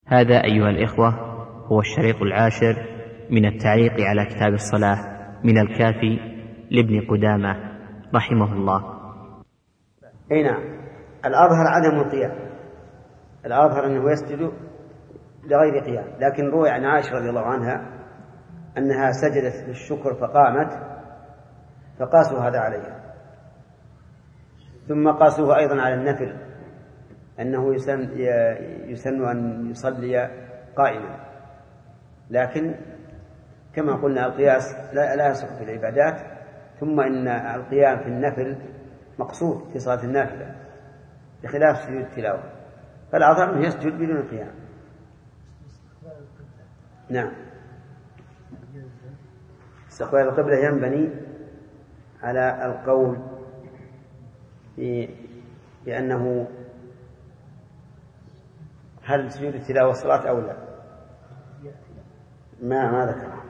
هذا أيها الإخوة هو الشريط 10 من التعليق على كتاب الصلاة من الكافي لابن قدامة رحمه الله. أي نعم. الأظهر عدم القيام، الأظهر أنه يسجد لغير قيام، لكن روي عن عائشة رضي الله عنها أنها سجدت للشكر فقامت فقاسوا هذا عليها، ثم قاسوه أيضا على النفل أنه يسن أن يصلي قائما، لكن كما قلنا القياس لا يصح في العبادات، ثم إن القيام في النفل مقصود في صلاة النافلة بخلاف سجود التلاوة، فالأظهر أنه يسجد بدون قيام. نعم. استقبال القبلة ينبني على القول بأنه هل سجود التلاوة صلاة أو لا، ما ذكره،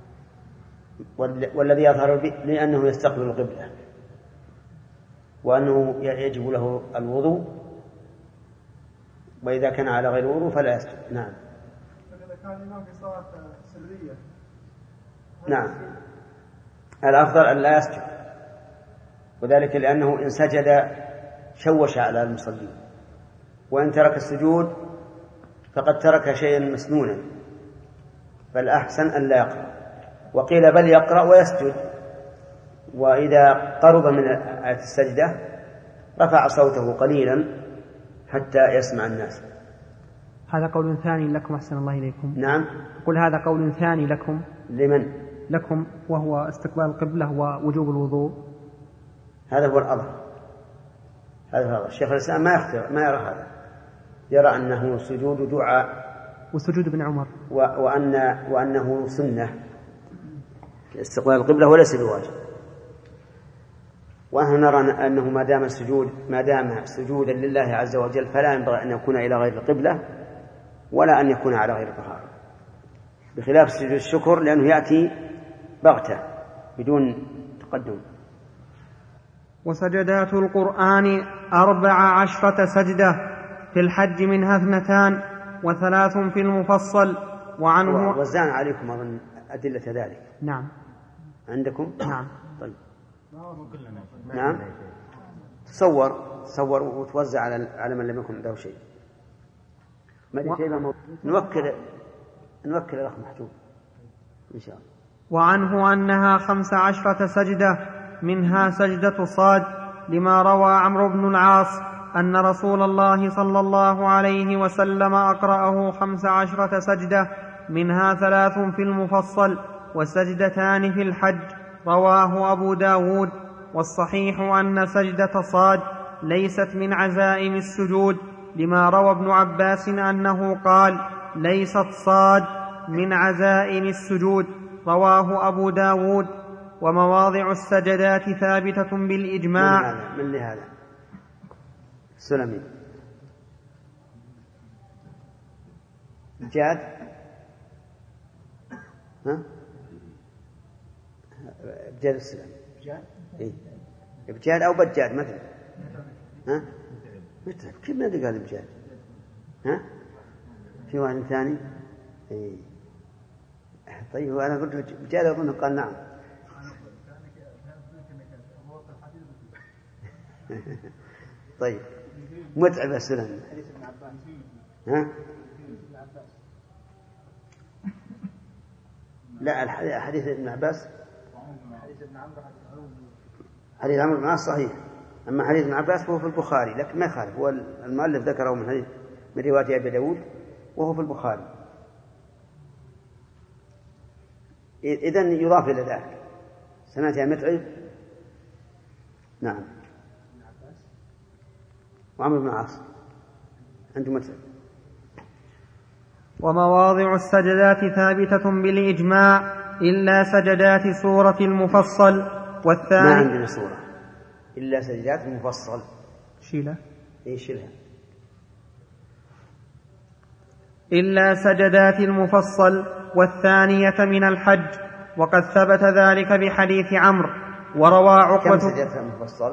والذي يظهر لأنه يستقبل القبلة وأنه يجب له الوضوء، وإذا كان على غير وضوء فلا يسجد. نعم. إذا كان الإمام في صلاة سرية نعم الأفضل أن لا يسجد، وذلك لأنه إن سجد شوش على المصلين، وإن ترك السجود فقد ترك شيئا مسنونا، فالأحسن أن لا يقرأ، وقيل بل يقرأ ويسجد، وإذا قرب من آية السجدة رفع صوته قليلا حتى يسمع الناس. هذا قول ثاني لكم أحسن الله إليكم. نعم. قل هذا قول ثاني لكم. لمن؟ لكم، وهو استقبال القبلة ووجوب الوضوء. هذا هو الأظهر، هذا هو الشيخ الإسلام ما يرى هذا، يرى أنه سجود دعاء وسجود ابن عمر، وأنه سنة استقبال القبلة وليس بواجب. ونحن نرى أنه ما دام سجودا لله عز وجل فلا ينبغي أن يكون إلى غير القبلة ولا أن يكون على غير الطهارة، بخلاف سجود الشكر لأنه يأتي بغتة بدون تقدم. وسجدات القرآن 14 سجدة، في الحج منها 2 و3 في المفصل. وعنه وزعنا عليكم أظن أدلة ذلك. نعم عندكم؟ نعم. طيب. نعم. تصور وتوزع على من لم يكن عنده شيء. نوكل الأخ محجوب إن شاء الله. وعنه أنها 15 سجدة، منها سجدة صاد، لما روى عمرو بن العاص أن رسول الله صلى الله عليه وسلم أقرأه 15 سجدة، منها 3 في المفصل وسجدتان في الحج، رواه أبو داود. والصحيح أن سجدة صاد ليست من عزائم السجود، لما روى ابن عباس أنه قال ليست صاد من عزائم السجود، رواه أبو داود. ومواضع السجدات ثابتة بالإجماع. من هذا سلمي بجاد، بجاد السلام، بجاد أو بجاد مثلا، متعب كيف ما قال بجاد؟ في واحد ثاني. طيب أنا قلت بجاد أظن قال نعم. طيب متعب السلام. لا حديث ابن عباس، حديث عمرو بن العاص صحيح، أما حديث ابن عباس فهو في البخاري، لكن ما يخالف، هو المؤلف ذكره من رواية أبي داود وهو في البخاري، إذن يضاف إلى ذلك. سمعت يا متعب؟ نعم. وعمرو بن العاص عنده متعب. ومواضع السجدات ثابتة بالإجماع إلا سجدات سورة المفصل. والثاني ما عندنا سورة إلا سجدات المفصل. شيلها. شيلها. إلا سجدات المفصل والثانية من الحج، وقد ثبت ذلك بحديث عمرو. وروى عقبة. كم سجدات المفصل؟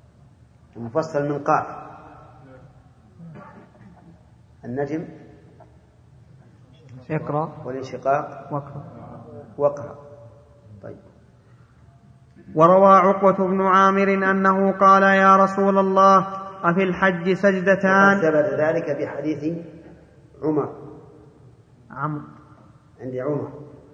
المفصل من قاف النجم اقرأ والانشقاق واقرأ. طيب. وروى عقبة بن عامر أنه قال يا رسول الله أفي الحج سجدتان. ثبت ذلك في حديث عمر. عندي عمر.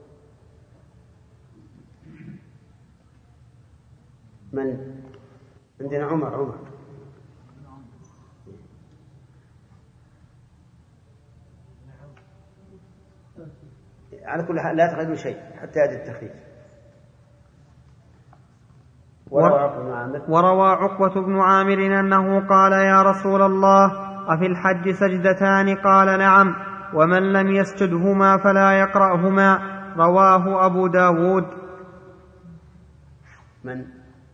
من عندنا عمر على كل حال لا تغيروا شيء حتى يأتي التخفيف. وروى عقبة بن عامر أنه قال يا رسول الله أفي الحج سجدتان؟ قال نعم، ومن لم يسجدهما فلا يقرأهما. رواه أبو داود. من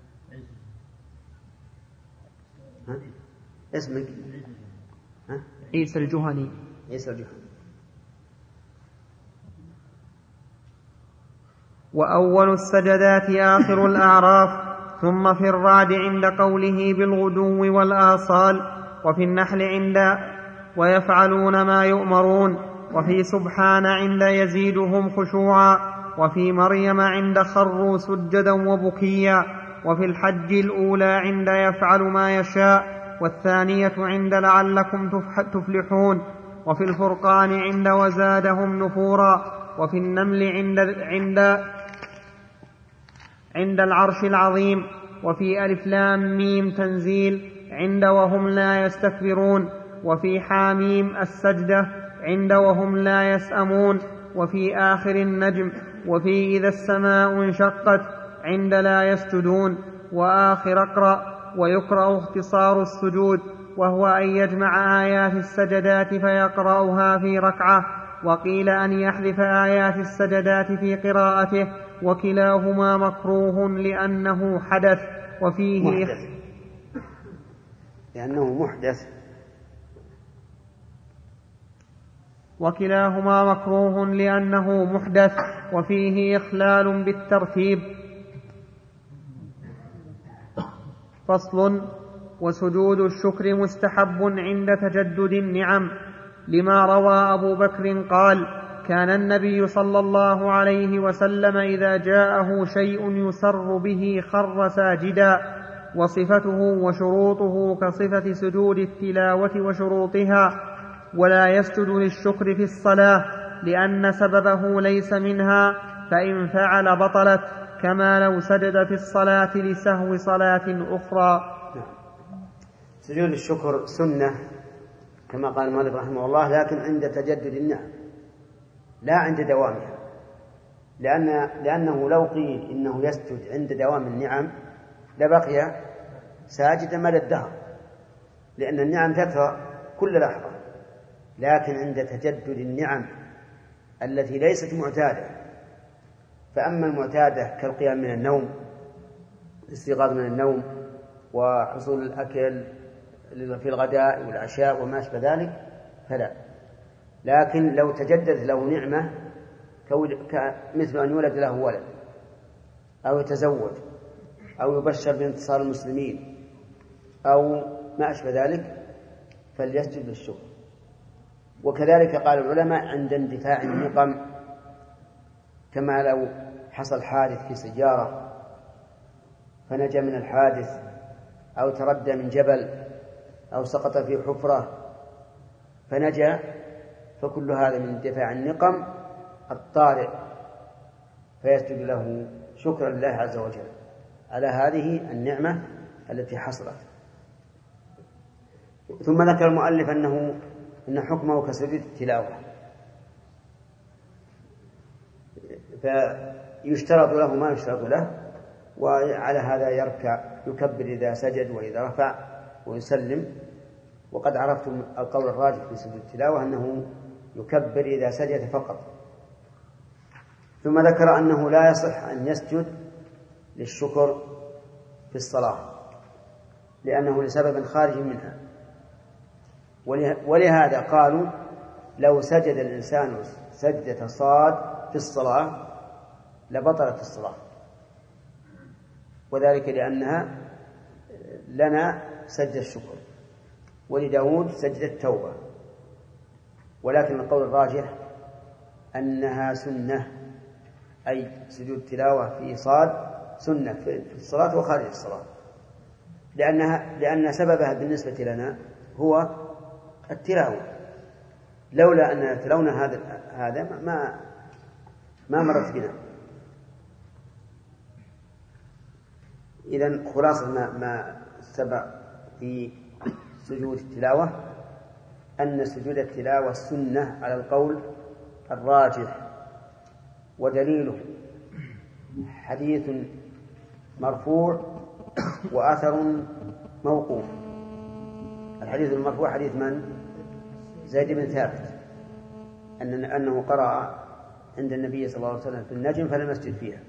اسمك؟ عيسى الجهني. وأول السجدات آخر الأعراف، ثم في الرعد عند قوله بالغدو والآصال، وفي النحل عند ويفعلون ما يؤمرون، وفي سبحان عند يزيدهم خشوعا، وفي مريم عند خروا سجدا وبكيا، وفي الحج الأولى عند يفعل ما يشاء، والثانية عند لعلكم تفلحون، وفي الفرقان عند وزادهم نفورا، وفي النمل عند العرش العظيم، وفي ألف لام ميم تنزيل عند وهم لا يستكبرون، وفي حاميم السجدة عند وهم لا يسأمون، وفي آخر النجم، وفي إذا السماء انشقت عند لا يسجدون، وآخر اقرأ. ويقرأ اختصار السجود، وهو أن يجمع آيات السجدات فيقرأها في ركعة، وقيل أن يحذف آيات السجدات في قراءته، وكلاهما مكروه لأنه حدث. وفيه وكلاهما مكروه لأنه محدث، وفيه إخلال بالترتيب. فصل. وسجود الشكر مستحب عند تجدد النعم، لما روى أبو بكر قال كان النبي صلى الله عليه وسلم إذا جاءه شيء يسر به خر ساجدا، وصفته وشروطه كصفة سجود التلاوة وشروطها، ولا يسجد للشكر في الصلاة لأن سببه ليس منها، فإن فعل بطلت، كما لو سجد في الصلاة لسهو صلاة أخرى. سجود الشكر سنة كما قال المؤلف رحمه الله، لكن عند تجدد النعم لا عند دوامها، لأنه لو قيل إنه يسجد عند دوام النعم لبقي ساجدا مدى الدهر، لأن النعم تكثر كل لحظة. لكن عند تجدد النعم التي ليست معتادة، فأما المعتادة كالقيام من النوم، الاستيقاظ من النوم، وحصول الأكل في الغداء والعشاء وما أشبه ذلك فلا. لكن لو تجدد له نعمة مثل أن يولد له ولد، أو يتزوج، أو يبشر بانتصار المسلمين، أو ما أشبه ذلك، فليسجد للشكر. وكذلك قال العلماء عند اندفاع النقم، كما لو حصل حادث في سيارة فنجا من الحادث، أو تردى من جبل، أو سقط في حفرة فنجا، فكل هذا من اندفاع النقم الطارئ، فيسجد له شكرا لله عز وجل على هذه النعمة التي حصلت. ثم ذكر المؤلف إن حكمه كسجود التلاوة، فيشترط له ما يشترط له، وعلى هذا يكبر إذا سجد وإذا رفع ويسلم. وقد عرفتم القول الراجح في سجود التلاوة أنه يكبر إذا سجد فقط. ثم ذكر أنه لا يصح أن يسجد للشكر في الصلاة لأنه لسبب خارج منها، ولهذا قالوا لو سجد الإنسان سجدة صاد في الصلاة لبطلت الصلاة، وذلك لأنها لنا سجدة الشكر، ولداود سجدة التوبة. ولكن القول الراجح أنها سنة، أي سجود تلاوة في صاد سنة في الصلاة وخارج الصلاة، لأن سببها بالنسبة لنا هو التلاوة. لولا أن تلونا هذا ما مرت بنا. إذن خلاصة ما سبق في سجود التلاوة أن سجود التلاوة سنة على القول الراجح، ودليله حديث مرفوع وأثر موقوف. الحديث المرفوع حديث من؟ زيد بن ثابت أنه قرأ عند النبي صلى الله عليه وسلم في النجم فلم يسجد فيها.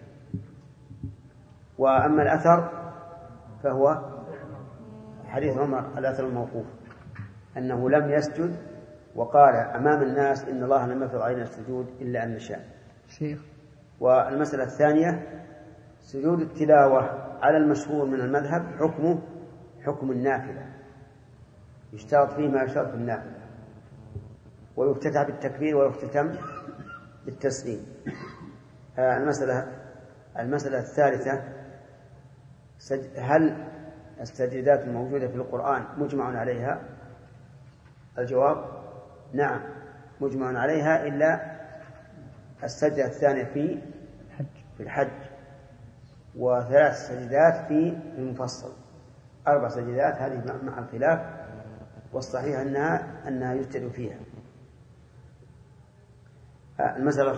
وأما الأثر فهو حديث عمر الأثر الموقوف أنه لم يسجد وقال أمام الناس إن الله لم يفرض علينا السجود إلا أن نشاء. والمسألة الثانية سجود التلاوة على المشهور من المذهب حكمه حكم النافلة، يشترط فيه ما يشترط في النافلة، ويفتتح بالتكبير ويختتم بالتسليم. المسألة الثالثة هل السجدات الموجودة في القرآن مجمع عليها؟ الجواب نعم مجمع عليها إلا السجدة الثانية في الحج، وثلاث سجدات في المفصل، 4 سجدات هذه مع الخلاف، والصحيح أنها يسجد فيها. المسألة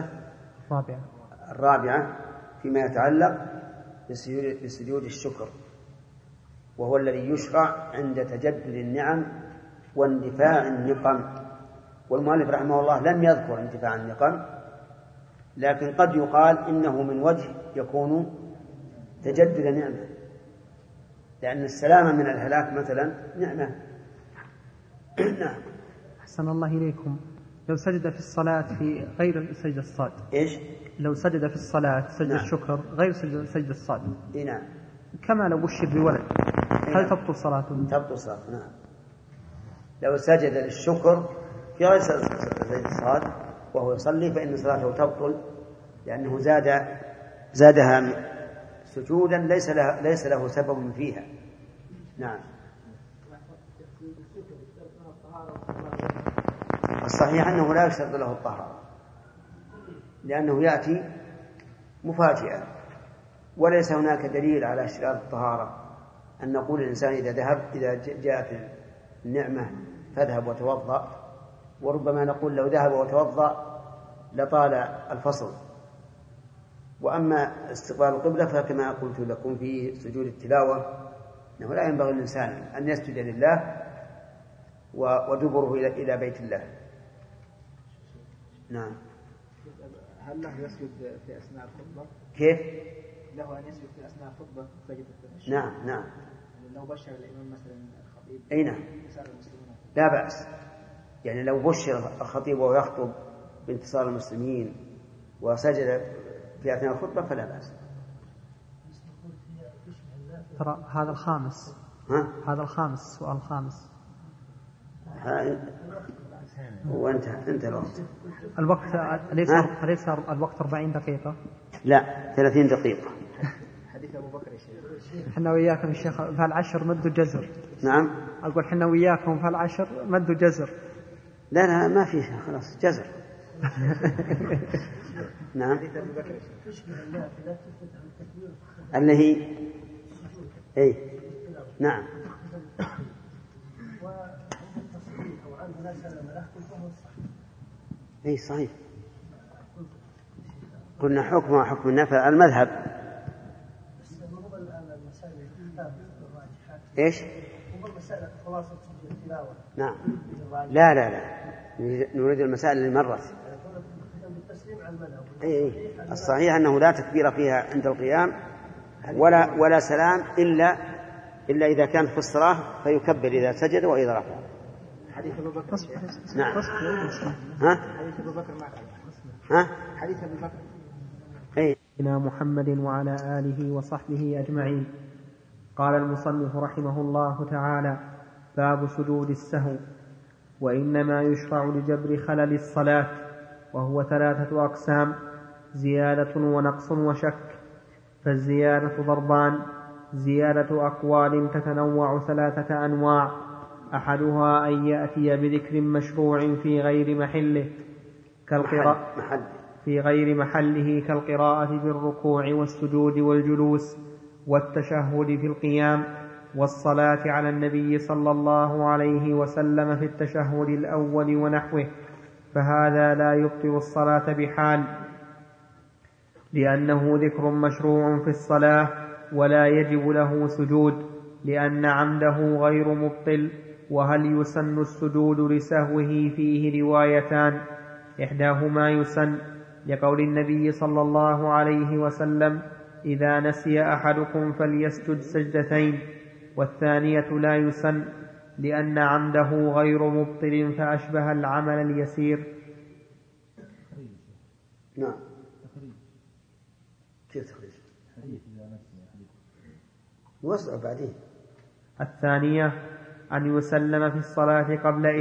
الرابعة فيما يتعلق بسجود الشكر، وهو الذي يشرع عند تجدد النعم واندفاع النقم. والمؤلف رحمه الله لم يذكر اندفاع النقم، لكن قد يقال إنه من وجه يكون تجدد نعمة، لأن السلامة من الهلاك مثلا نعمة. نعم. أحسن الله إليكم. لو سجد في الصلاة في غير سجد الصاد، إيش؟ لو سجد في الصلاة سجد نعم. الشكر غير سجد الصاد، نعم. كما لو بشر بولد، هل تبطل صلاته؟ تبطل صلاته، نعم. لو سجد للشكر في غير سجد الصاد وهو يصلي فإن صلاته تبطل، لأنه زادها سجودا ليس له سبب فيها. نعم. الصحيح أنه لا يشترط له الطهارة، لأنه يأتي مفاجئا، وليس هناك دليل على اشتراط الطهارة أن نقول الإنسان إذا جاءت النعمة فاذهب وتوضأ، وربما نقول لو ذهب وتوضأ لطال الفصل. وأما استقبال القبلة فكما قلت لكم في سجود التلاوة أنه لا ينبغي للإنسان أن يسجد لله ودبره إلى بيت الله. نعم. هل له يسجد في أثناء الخطبة؟ كيف؟ له أن يسجد في أثناء الخطبة سجد التشهد؟ نعم. لو بشر الإمام مثلا الخطيب أي نعم لا بأس، يعني لو بشر الخطيب وهو يخطب بانتصار المسلمين وسجد في أثناء الخطبة فلا بأس. ترى هذا الخامس. هذا الخامس، السؤال الخامس. وانت الوقت أليس الوقت 40 دقيقة؟ لا 30 دقيقة. حديث أبو بكر يا شيخ. حنا وياكم يا شيخ في العشر مد جزر. نعم. أقول حنا وياكم في العشر مد جزر. لا ما في خلاص جزر. نعم. اللي هي اي نعم. اي صحيح. قلنا حكمه حكم النفع المذهب. ايش؟ نعم. لا نريد المسائل اللي مرت. اي الصحيح انه لا تكبير فيها عند القيام ولا سلام الا اذا كان في الصلاه فيكبر اذا سجد واذا رفع. حديث ابو بكر. نعم. حديث ابو بكر حديث ابو بكر. إلى محمد وعلى آله وصحبه أجمعين. قال المصنف رحمه الله تعالى: باب سجود السهو. وإنما يشرع لجبر خلل الصلاة وهو 3 أقسام: زيادة ونقص وشك. فالزيادة ضربان: زيادة أقوال تتنوع 3 أنواع، أحدها أن يأتي بذكر مشروع في غير محله كالقراءة بالركوع والسجود والجلوس والتشهد في القيام والصلاة على النبي صلى الله عليه وسلم في التشهد الأول ونحوه، فهذا لا يبطل الصلاة بحال، لأنه ذكر مشروع في الصلاة ولا يجب له سجود، لأن عمده غير مبطل. وهل يسن السجود لسهوه؟ فيه روايتان: إحداهما يسن لقول النبي صلى الله عليه وسلم: إذا نسي أحدكم فليسجد 2 سجدة، والثانية لا يسن لأن عمده غير مبطل فأشبه العمل اليسير. نعم. كيف تخرج؟ نوسع بعدين. الثانية أن يسلم في الصلاة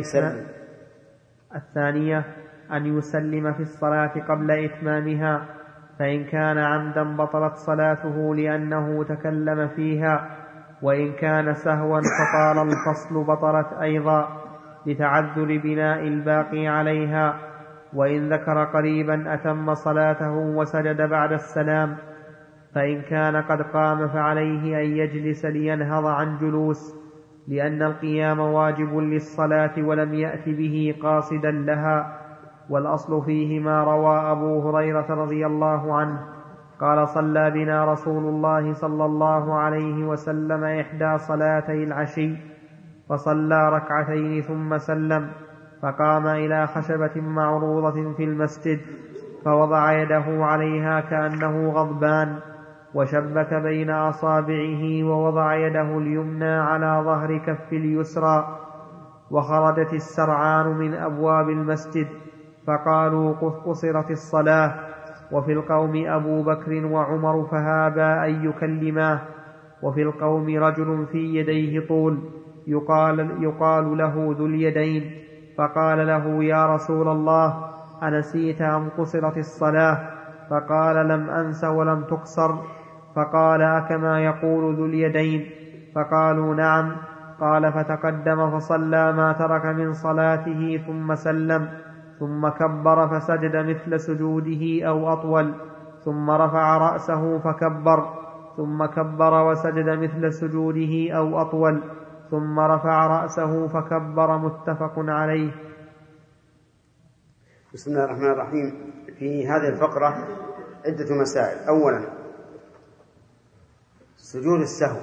قبل إتمامها، فإن كان عمدا بطلت صلاته لأنه تكلم فيها، وإن كان سهوا فطال الفصل بطلت أيضا لتعذر بناء الباقي عليها. وإن ذكر قريبا أتم صلاته وسجد بعد السلام. فإن كان قد قام فعليه أن يجلس لينهض عن جلوس، لأن القيام واجب للصلاة ولم يأت به قاصدا لها. والأصل فيه ما روى أبو هريرة رضي الله عنه قال: صلى بنا رسول الله صلى الله عليه وسلم 1 صلاتي العشي، فصلى 2 ثم سلم، فقام إلى خشبة معروضة في المسجد فوضع يده عليها كأنه غضبان، وشبك بين أصابعه ووضع يده اليمنى على ظهر كف اليسرى، وخرجت السرعان من أبواب المسجد، فقالوا: قصرت الصلاة. وفي القوم أبو بكر وعمر فهابا أن يكلماه. وفي القوم رجل في يديه طول يقال له ذو اليدين، فقال له: يا رسول الله، أنسيت أم قصرت الصلاة؟ فقال: لم أنس ولم تقصر. فقال: أكما يقول ذو اليدين؟ فقالوا: نعم. قال: فتقدم فصلى ما ترك من صلاته ثم سلم، ثم كبر فسجد مثل سجوده أو أطول، ثم رفع رأسه فكبر، ثم كبر وسجد مثل سجوده أو أطول، ثم رفع رأسه فكبر. متفق عليه. بسم الله الرحمن الرحيم. في هذه الفقرة عدة مسائل. أولا، سجود السهو.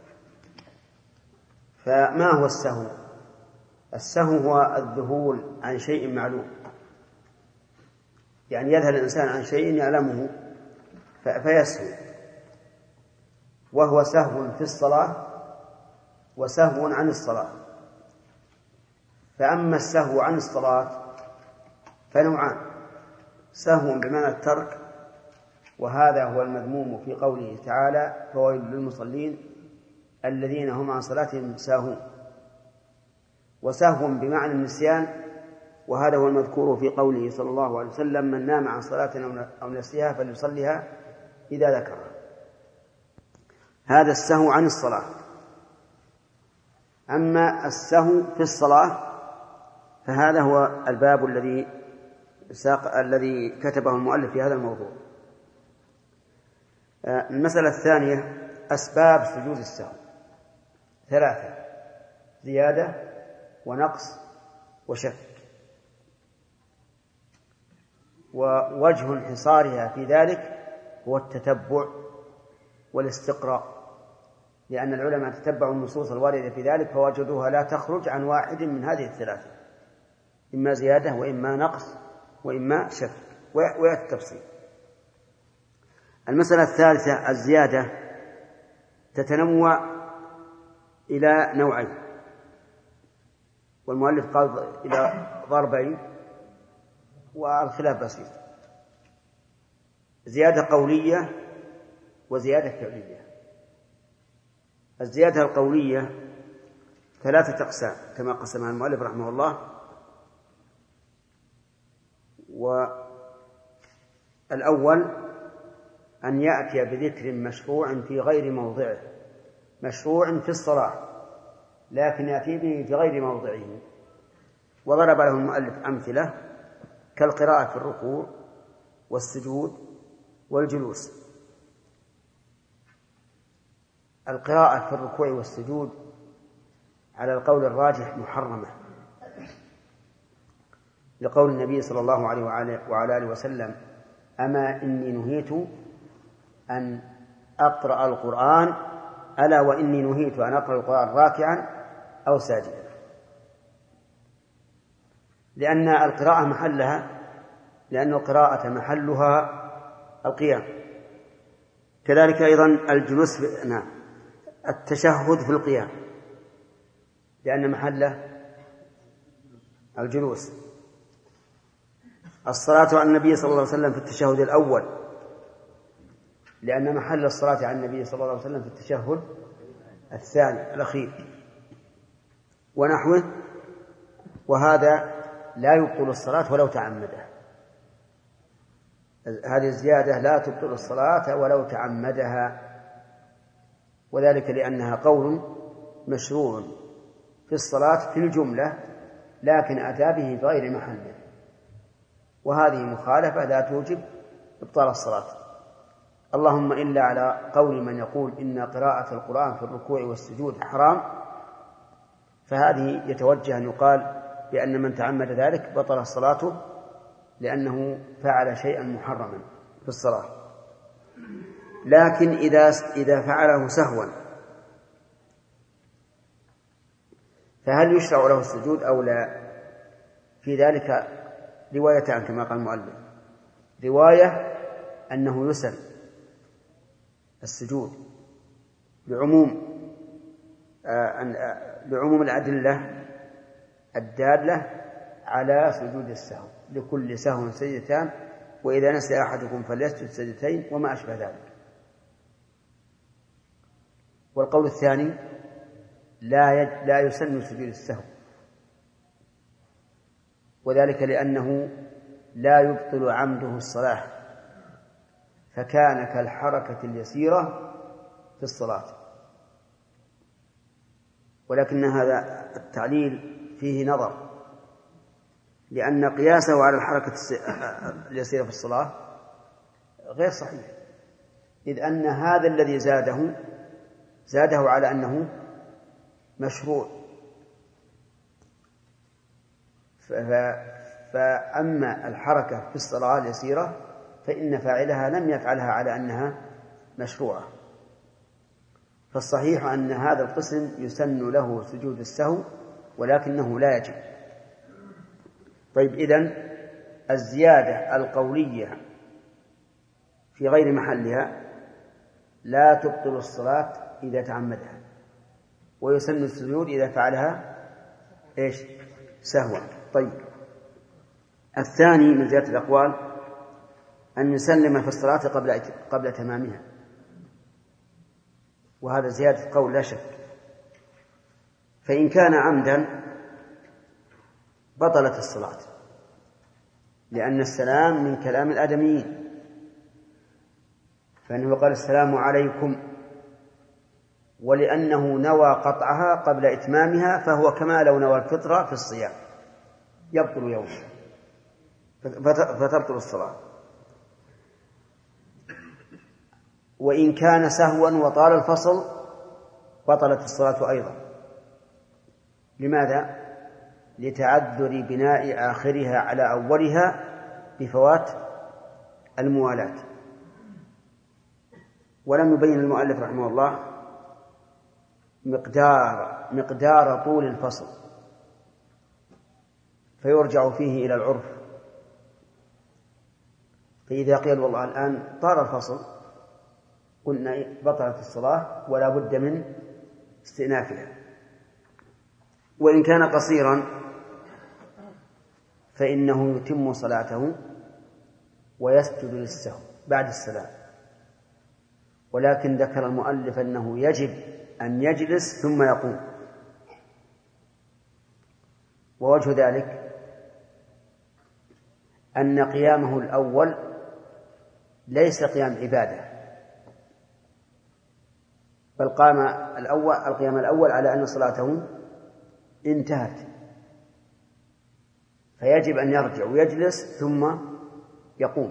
فما هو السهو؟ السهو هو الذهول عن شيء معلوم، يعني يذهل الإنسان عن شيء يعلمه فيسهو، وهو سهو في الصلاة وسهو عن الصلاة. فأما السهو عن الصلاة فنوعان: سهو بمعنى الترك، وهذا هو المذموم في قوله تعالى: فويل للمصلين الذين هم عن صلاتهم ساهون. وسهو بمعنى النسيان، وهذا هو المذكور في قوله صلى الله عليه وسلم: من نام عن صلاة أو نسيها فليصليها إذا ذكرها. هذا السهو عن الصلاة. أما السهو في الصلاة فهذا هو الباب الذي كتبه المؤلف في هذا الموضوع. المسألة الثانية: أسباب سجود السهو 3: زيادة ونقص وشك. ووجه انحصارها في ذلك هو التتبع والاستقراء، لأن العلماء تتبعوا النصوص الواردة في ذلك فوجدوها لا تخرج عن واحد من هذه ال3: إما زيادة وإما نقص وإما شك، والتفصيل. المسألة الثالثة: الزيادة تتنوع إلى نوعين، والمؤلف قال إلى ضربين، والخلاف بسيط: زيادة قولية وزيادة فعلية. الزيادة القولية 3 أقسام كما قسمها المؤلف رحمه الله، والأول أن يأتي بذكر مشروع في غير موضعه، مشروع في الصلاة لكن يأتي به في غير موضعه. وضرب له المؤلف أمثلة كالقراءة في الركوع والسجود والجلوس. القراءة في الركوع والسجود على القول الراجح محرمة، لقول النبي صلى الله عليه وعلى آله وسلم: أما إني نهيت أن أقرأ القرآن، ألا وإني نهيت أن أقرأ القرآن راكعا أو ساجدا، لأن القراءة محلها القيام. كذلك أيضا الجلوس التشهد في القيام لأن محله الجلوس. الصلاة على النبي صلى الله عليه وسلم في التشهد الأول لأن محل الصلاة على النبي صلى الله عليه وسلم في التشهد الثاني الأخير ونحوه. وهذا لا يبطل الصلاة ولو تعمده، هذه الزيادة لا تبطل الصلاة ولو تعمدها، وذلك لأنها قول مشروع في الصلاة في الجملة لكن أتى به في غير محله، وهذه مخالفة لا توجب إبطال الصلاة، اللهم إلا على قول من يقول إن قراءة القرآن في الركوع والسجود حرام، فهذه يتوجه أن يقال بأن من تعمد ذلك بطل صلاته لأنه فعل شيئا محرما في الصلاة. لكن إذا فعله سهوا فهل يشرع له السجود أو لا؟ في ذلك روايتان كما قال المؤلف: رواية أنه يسن السجود لعموم الأدلة الدالة على سجود السهو، لكل سهو سجدتان، وإذا نسي أحدكم فليسجد سجدتين وما أشبه ذلك. والقول الثاني لا يسن سجود السهو، وذلك لأنه لا يبطل عمده الصلاة، فكان كالحركة اليسيرة في الصلاة. ولكن هذا التعليل فيه نظر، لأن قياسه على الحركة اليسيرة في الصلاة غير صحيح، إذ أن هذا الذي زاده على أنه مشروع، فأما الحركة في الصلاة اليسيرة فإن فاعلها لم يفعلها على أنها مشروعة، فالصحيح أن هذا القسم يسن له سجود السهو ولكنه لا يجب. طيب، إذن الزيادة القولية في غير محلها لا تبطل الصلاة إذا تعمدها، ويسن السجود إذا فعلها سهوا. طيب، الثاني من زيادة الأقوال أن يسلم في الصلاة قبل تمامها، وهذا زيادة قول لا شك، فإن كان عمدا بطلت الصلاة، لأن السلام من كلام الآدميين، فإنه قال السلام عليكم، ولأنه نوى قطعها قبل إتمامها فهو كما لو نوى الفطرة في الصيام، يبطل يوم فتبطل الصلاة. وإن كان سهوا وطال الفصل بطلت الصلاة أيضا. لماذا؟ لتعذر بناء آخرها على أولها بفوات الموالاة. ولم يبين المؤلف رحمه الله مقدار طول الفصل، فيرجع فيه إلى العرف، فإذا قيل والله الآن طال الفصل قلنا بطلت الصلاة ولا بد من استئنافها. وإن كان قصيرا فإنه يتم صلاته ويسجد للسهو بعد السلام، ولكن ذكر المؤلف أنه يجب أن يجلس ثم يقوم. ووجه ذلك أن قيامه الأول ليس قيام عبادة، بل قام القيام الأول على أن صلاته انتهت، فيجب أن يرجع ويجلس ثم يقوم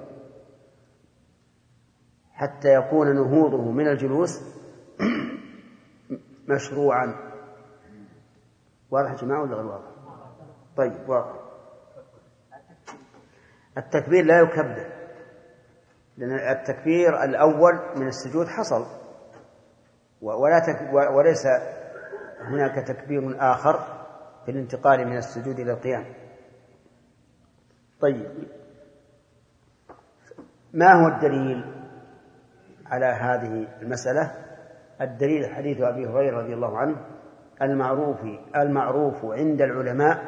حتى يكون نهوضه من الجلوس مشروعا. واضح يا جماعة ولا غير واضح؟ طيب واضح. التكبير لا يكبر، لأن التكبير الأول من السجود حصل، وليس هناك تكبير آخر في الانتقال من السجود إلى القيام. طيب، ما هو الدليل على هذه المسألة؟ الدليل حديث أبي هريرة رضي الله عنه المعروف عند العلماء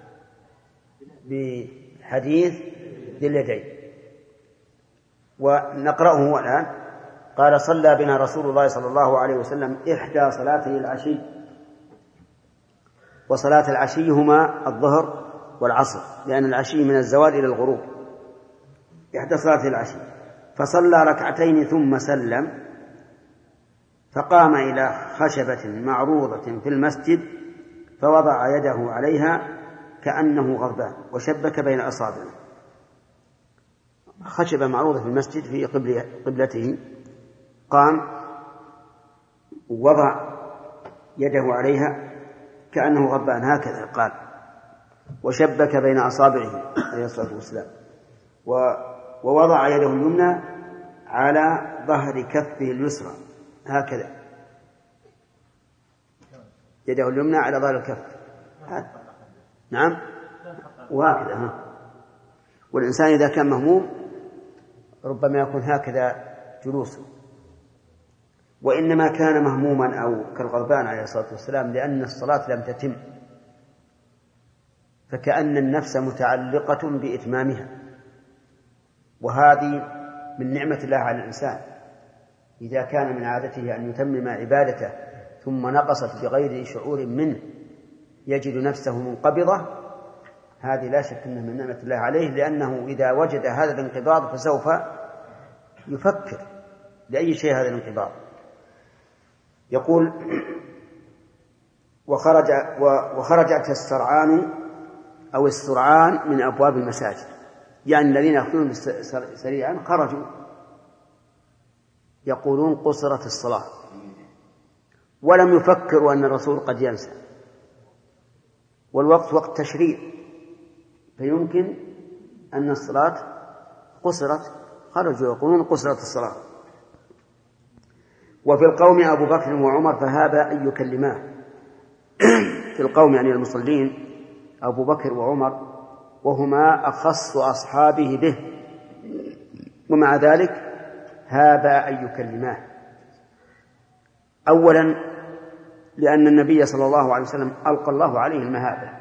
بحديث ذي اليدين، ونقرأه الآن. قال: صلى بنا رسول الله صلى الله عليه وسلم إحدى صلاتي العشي، وصلاة العشي هما الظهر والعصر، لأن العشي من الزوال إلى الغروب. إحدى صلاتي العشي، فصلى ركعتين ثم سلم، فقام إلى خشبة معروضة في المسجد فوضع يده عليها كأنه غضبان وشبك بين أصابعه. خشبة معروضة في المسجد في قبلته، قام ووضع يده عليها كأنه غضبان، هكذا قال، وشبك بين أصابعه عليه الصلاة والسلام، ووضع يده اليمنى على ظهر كفه اليسرى، هكذا، يده اليمنى على ظهر الكف، نعم، وهكذا. والإنسان إذا كان مهموم ربما يكون هكذا جلوسه، وإنما كان مهموما أو كالغضبان عليه الصلاة والسلام لأن الصلاة لم تتم، فكأن النفس متعلقة بإتمامها، وهذه من نعمة الله على الإنسان. إذا كان من عادته أن يتمم عبادته ثم نقصت بغير شعور منه يجد نفسه منقبضة، هذه لا شك أنها من نعمة الله عليه، لأنه إذا وجد هذا الانقباض فسوف يفكر لأي شيء هذا الانقباض. يقول: وخرجت السرعان أو السرعان من أبواب المساجد، يعني الذين يأخذون سريعا خرجوا يقولون قصرت الصلاة، ولم يفكروا أن الرسول قد ينسى، والوقت وقت تشريع، فيمكن أن الصلاة قصرت، خرجوا يقولون قصرت الصلاة. وفي القوم أبو بكر وعمر فهذا أن يكلماه. في القوم يعني المصلين أبو بكر وعمر، وهما أخص أصحابه به، ومع ذلك هذا أن يكلماه. أولا لأن النبي صلى الله عليه وسلم ألقى الله عليه المهابة.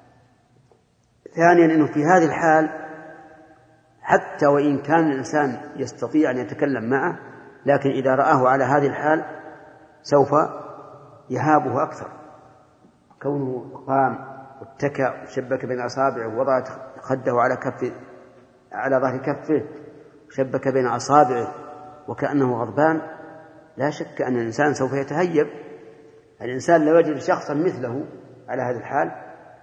ثانيا أنه في هذه الحال حتى وإن كان الإنسان يستطيع أن يتكلم معه، لكن إذا رآه على هذه الحال سوف يهابه أكثر، كونه قام واتكأ وشبك بين أصابعه ووضع خده على ظهر كفه وشبك بين أصابعه وكأنه غضبان، لا شك أن الإنسان سوف يتهيب. الإنسان لو يجد شخصا مثله على هذه الحال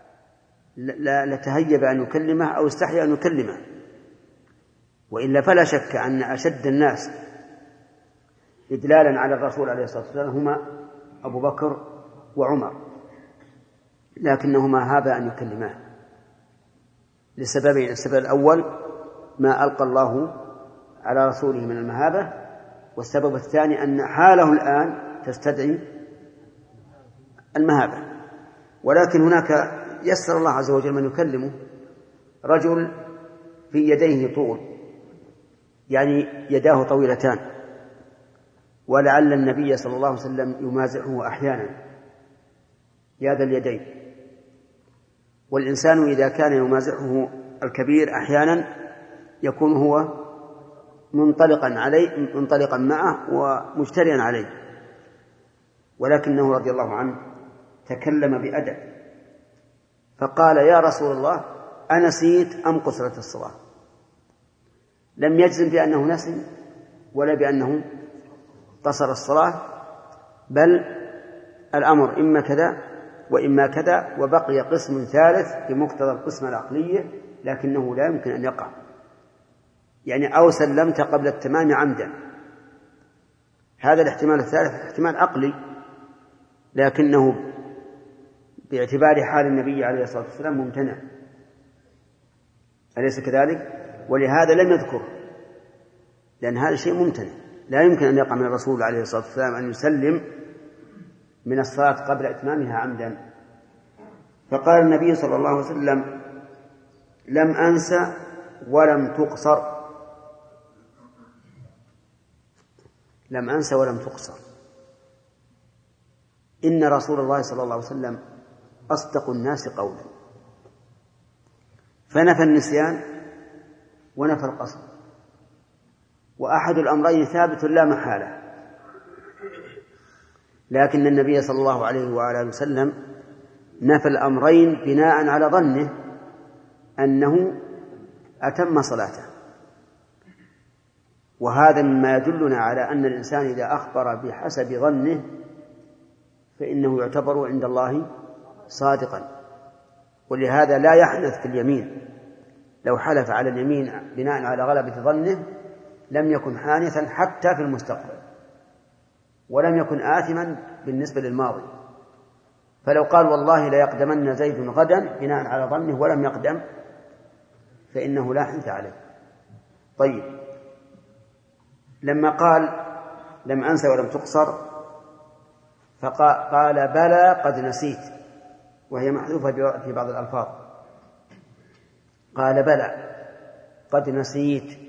لتهيب أن يكلمه أو استحيا أن يكلمه، وإلا فلا شك أن أشد الناس إدلالا على الرسول عليه الصلاة والسلام هما أبو بكر وعمر، لكنهما هابا أن يكلماه لسببين: السبب الأول ما ألقى الله على رسوله من المهابة، والسبب الثاني أن حاله الآن تستدعي المهابة. ولكن هناك يسر الله عز وجل من يكلمه، رجل في يديه طول، يعني يداه طويلتان، ولعل النبي صلى الله عليه وسلم يمازحه أحيانا يا ذا اليدين. والإنسان إذا كان يمازحه الكبير أحيانا يكون هو منطلقا معه ومجتريا عليه، ولكنه رضي الله عنه تكلم بأدب فقال: يا رسول الله، أنسيت أم قصرت الصلاة؟ لم يجزم بأنه نسي ولا بأنه قصر الصلاة، بل الأمر إما كذا وإما كذا، وبقي قسم ثالث بمقتضى القسمة العقلية لكنه لا يمكن أن يقع، يعني أو سلمت قبل التمام عمدا. هذا الاحتمال الثالث احتمال عقلي لكنه باعتبار حال النبي عليه الصلاة والسلام ممتنع، أليس كذلك؟ ولهذا لم يذكر، لأن هذا شيء ممتنع، لا يمكن أن يقع من الرسول عليه الصلاة والسلام أن يسلم من الصلاة قبل إتمامها عمدا. فقال النبي صلى الله عليه وسلم: لم أنسى ولم تقصر، لم أنسى ولم تقصر. إن رسول الله صلى الله عليه وسلم أصدق الناس قولا، فنفى النسيان ونفى القصر، وأحد الأمرين ثابت لا محالة. لكن النبي صلى الله عليه وآله وسلم نفى الأمرين بناء على ظنه أنه أتم صلاته، وهذا مما يدلنا على أن الإنسان إذا أخبر بحسب ظنه فإنه يعتبر عند الله صادقا. ولهذا لا يحنث في اليمين، لو حلف على اليمين بناء على غلبة ظنه لم يكن حانثا حتى في المستقبل، ولم يكن آثما بالنسبة للماضي. فلو قال والله لا يقدمن زيد غدا بناء على ظنه ولم يقدم فإنه لا حنث عليه. طيب، لما قال لم أنسى ولم تقصر فقال بلى قد نسيت، وهي محذوفة في بعض الألفاظ. قال بلى قد نسيت،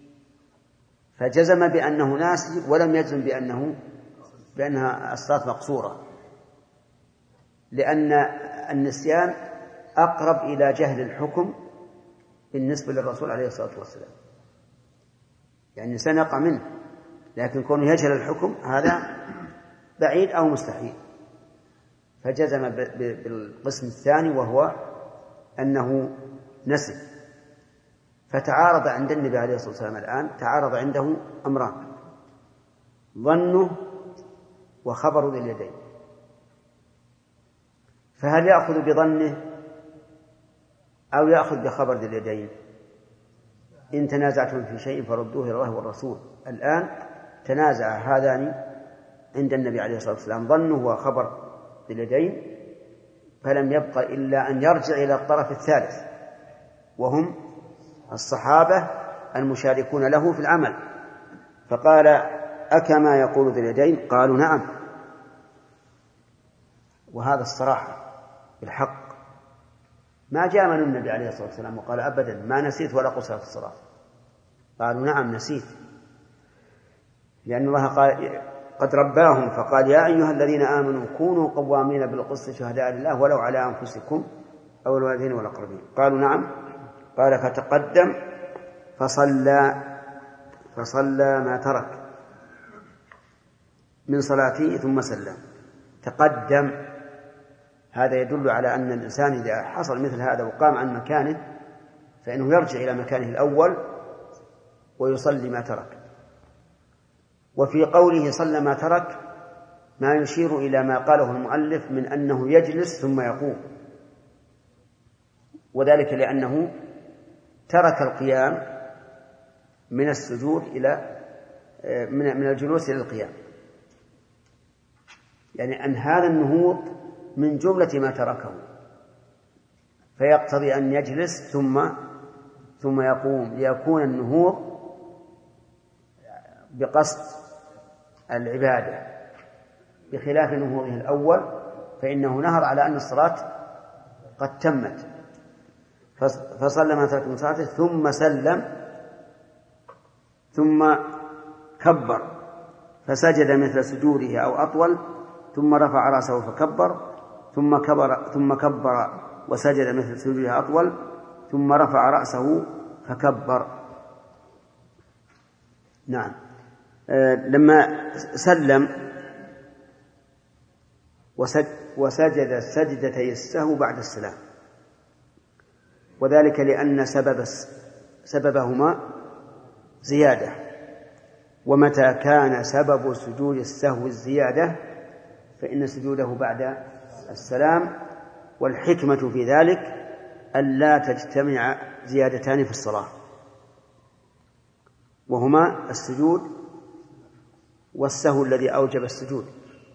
فجزم بأنه ناسي ولم يجزم بأنها الصلاة مقصورة، لأن النسيان أقرب إلى جهل الحكم بالنسبة للرسول عليه الصلاة والسلام، يعني الإنسان يقع منه، لكن كونه يجهل الحكم هذا بعيد أو مستحيل. فجزم بالقسم الثاني وهو أنه نسي. فتعارض عند النبي عليه الصلاة والسلام الآن، تعارض عنده أمران: ظنه وخبر ذي اليدين. فهل يأخذ بظنه أو يأخذ بخبر ذي اليدين؟ إن تنازعتم في شيء فردوه إلى الله والرسول. الآن تنازع هذان عند النبي عليه الصلاة والسلام، ظنه وخبر ذي اليدين، فلم يبق إلا أن يرجع إلى الطرف الثالث وهم الصحابة المشاركون له في العمل. فقال: أكما يقول ذي اليدين؟ قالوا: نعم. وهذا الصراحة بالحق، ما جاء من النبي عليه الصلاة والسلام وقال أبدا ما نسيت ولا قصر في الصلاة. قالوا: نعم نسيت، لأن الله قال قد رباهم فقال: يا أيها الذين آمنوا كونوا قوامين بالقسط شهداء لله ولو على أنفسكم أو الوالدين والأقربين. قالوا: نعم. قال: فتقدم فصلى ما ترك من صلاته ثم سلم. تقدم، هذا يدل على أن الإنسان إذا حصل مثل هذا وقام عن مكانه فإنه يرجع إلى مكانه الأول ويصلي ما ترك. وفي قوله صلى ما ترك ما يشير إلى ما قاله المؤلف من أنه يجلس ثم يقوم، وذلك لأنه ترك القيام من السجود إلى من الجلوس إلى القيام، يعني أن هذا النهوض من جملة ما تركه، فيقتضي أن يجلس ثم يقوم، ليكون النهوض بقصد العبادة، بخلاف نهوضه الأول فإنه نهر على أن الصلاة قد تمت. فصلى ما ترك من صلاته ثم سلم ثم كبر فسجد مثل سجوده أو أطول، ثم رفع رأسه فكبر، ثم كبر وسجد مثل سجوده أطول، ثم رفع رأسه فكبر. نعم. لما سلم وسجد سجدتي السهو بعد السلام، وذلك لأن سببهما زيادة، ومتى كان سبب سجود السهو الزيادة فإن سجوده بعد السلام، والحكمة في ذلك ألا تجتمع زيادتان في الصلاة، وهما السجود والسهو الذي أوجب السجود.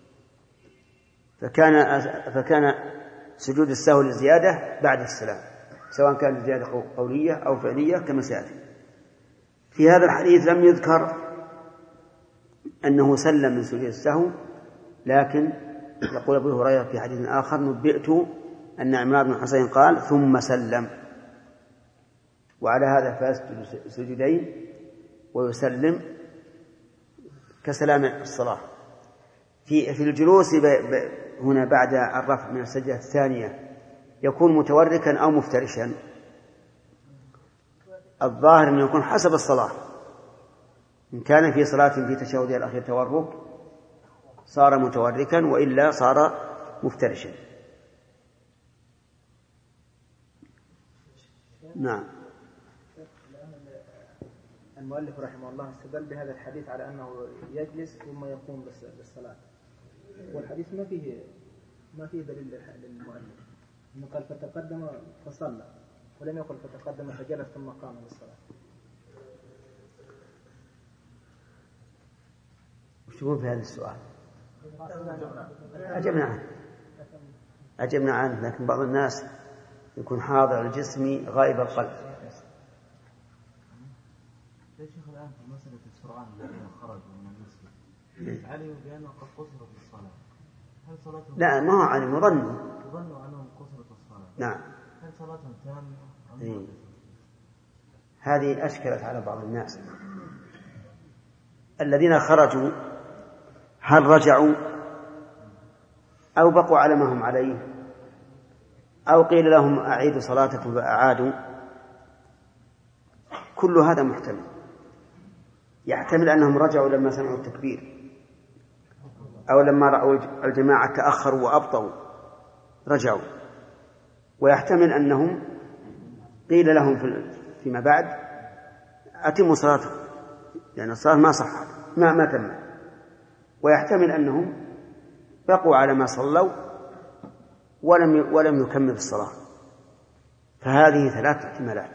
فكان سجود السهو للزيادة بعد السلام، سواء كانت زيادة قولية أو فعلية كما سيأتي. في هذا الحديث لم يذكر أنه سلم من سجود السهو، لكن يقول أبو هريرة في حديث آخر: نبئت أن عمران بن حسين قال ثم سلم. وعلى هذا فيسجد سجودين ويسلم كسلام الصلاة. في الجلوس هنا بعد الرفع من السجدة الثانية يكون متوركا أو مفترشا؟ الظاهر أنه يكون حسب الصلاة. إن كان في صلاة في تشهدها الأخير تورك صار متوركا، وإلا صار مفترشا. نعم. المؤلف رحمه الله استدل بهذا الحديث على أنه يجلس ثم يقوم بالصلاة، والحديث ما فيه دليل للمؤلف، إنه قال فتقدم فصلى، ولم يقل فتقدم فجلس ثم قام بالصلاة. وش تقول في هذا السؤال؟ أجبنا عنه، لكن بعض الناس يكون حاضر الجسم غائب القلب. يا شيخ الآن في مسألة السرعان الذين خرجوا من المسجد علموا بأنه قد قصرت الصلاة، هل صلاتهم؟ لا، ما هو علم، ظنوا أنهم قصرت الصلاة. نعم. هل صلاتهم تامة أم إيه؟ هذه أشكلت على بعض الناس. الذين خرجوا هل رجعوا أو بقوا على ما هم عليه، أو قيل لهم أعيدوا صلاتكم فأعادوا؟ كل هذا محتمل. يحتمل أنهم رجعوا لما سمعوا التكبير، أو لما رأوا الجماعة تأخروا وأبطأوا رجعوا، ويحتمل أنهم قيل لهم فيما بعد أتموا صلاتكم لأن الصلاة ما صحت ما تم، ويحتمل أنهم بقوا على ما صلوا ولم يكمل الصلاة. فهذه ثلاث احتمالات،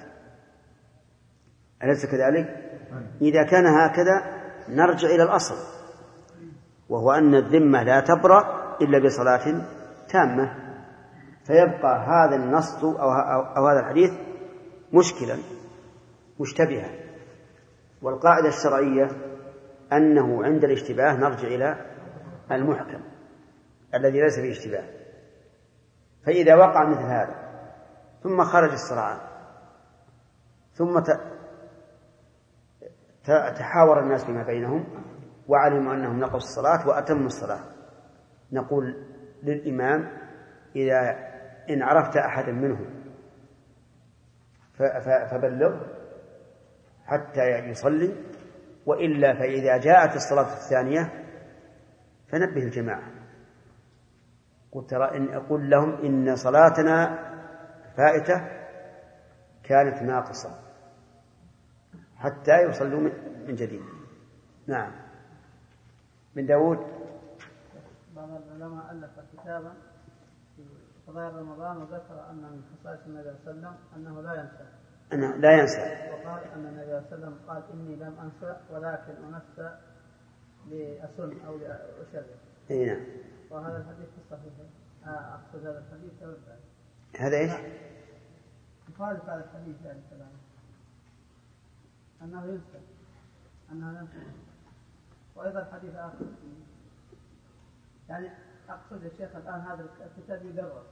أليس كذلك؟ إذا كان هكذا نرجع إلى الأصل، وهو أن الذمة لا تبرأ إلا بصلاة تامة، فيبقى هذا النص أو هذا الحديث مشكلا مشتبها. والقاعدة الشرعية أنه عند الاشتباه نرجع إلى المحكم الذي ليس فيه اشتباه. فإذا وقع مثل هذا ثم خرج السرعان ثم تحاور الناس فيما بينهم وعلموا أنهم نقصوا الصلاة وأتموا الصلاة، نقول للإمام: إن عرفت أحدا منهم فبلغ حتى يصلي، وإلا فإذا جاءت الصلاة الثانية فنبه الجماعة. قل لهم إن صلاتنا فائتة كانت ناقصة حتى يصلوا من جديد. نعم. من داود. بعض العلماء ألف كتابا في قضايا رمضان وذكر أن من خصائص النبي صلى الله عليه وسلم أنه لا ينسى، وقال أن النبي صلى الله عليه وسلم قال: إني لم أنسى ولكن أنسى لأسن أو لأشرب. نعم. وهذا الحديث في الصحيح. أقصد هذا الحديث هذا إيش؟ يخالف هذا الحديث يعني كلامه أنه ينسى. وأيضا الحديث آخر يعني أقصد يا شيخ الآن هذا الكتاب يدرس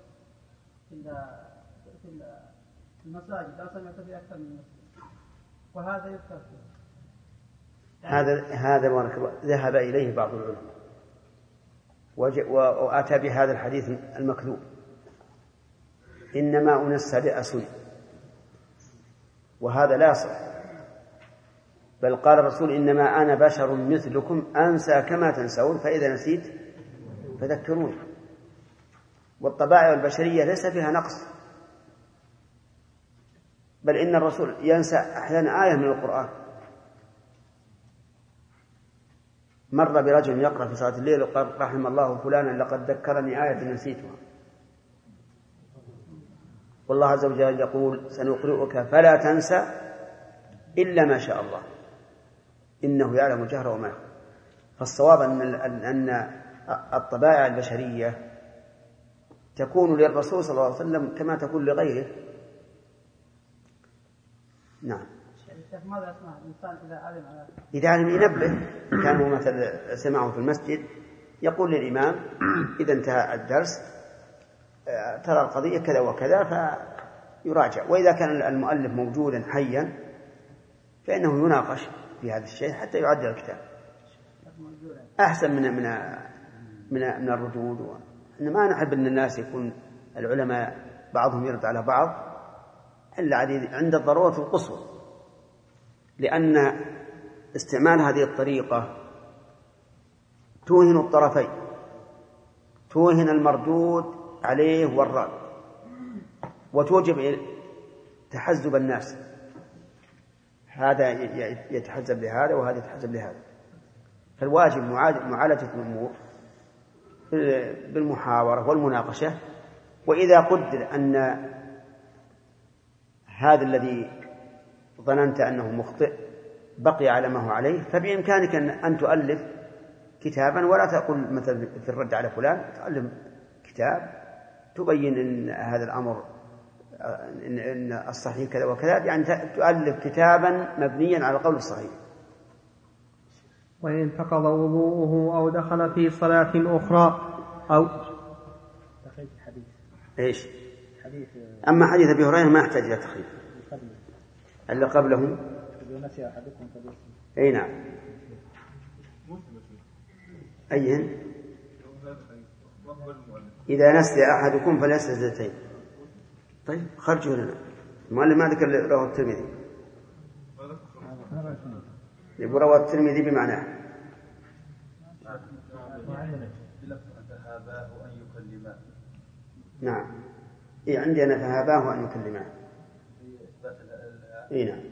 في المساجد، لا سمعت في أكثر من مسجد، وهذا يذكر فيه. هذا ذهب إليه بعض العلماء وأتى بهذا الحديث المكذوب: إنما أنسى لأسن، وهذا لا يصح. بل قال الرسول: إنما أنا بشر مثلكم أنسى كما تنسون، فإذا نسيت فذكروني. والطبائع البشرية ليس فيها نقص، بل إن الرسول ينسى أحيانا آية من القرآن مر برجل يقرأ في صلاة الليل وقال رحم الله فلانا لقد ذكرني آية نسيتها، والله عز وجل يقول سنقرئك فلا تنسى إلا ما شاء الله إنه يعلم الجهر وما يخفى. فالصواب أن الطبائع البشرية تكون للرسول صلى الله عليه وسلم كما تكون لغيره. نعم. ماذا يسمع الإنسان إذا علم ينبه. كانوا مثلا سمعوا في المسجد يقول للإمام إذا انتهى الدرس ترى القضية كذا وكذا فيراجع، وإذا كان المؤلف موجودا حيا فإنه يناقش في هذا الشيء حتى يعدل الكتاب أحسن من الردود. ما نحب أن الناس يكون العلماء بعضهم يرد على بعض إلا عند الضرورة القصوى، لأن استعمال هذه الطريقة توهن الطرفين، توهن المردود عليه والرد، وتوجب تحزب الناس، هذا يتحزب لهذا وهذا يتحزب لهذا. فالواجب معالجة الأمور بالمحاورة والمناقشة. وإذا قدر أن هذا الذي ظننت أنه مخطئ بقي على ما هو عليه فبإمكانك أن تؤلف كتابا، ولا تقول مثلا في الرد على فلان، تؤلف كتاب تبين إن هذا الأمر إن الصحيح كذا وكذا، يعني تؤلف كتابا مبنيا على القول الصحيح. وإن انتقض وضوءه أو دخل في صلاة أخرى أو حديث إيش أما حديث أبي هريرة ما يحتاج إلى تخريج إلا قبله. أي نعم. أيهن؟ إذا نسي أحدكم فليسجد سجدتين. طيب خرجوا لنا. المؤلف ما ذكر رواه الترمذي، يقول رواه الترمذي بمعناه. نعم. إيه عندي أنا فهاباه أن يكلمه. إيه نعم.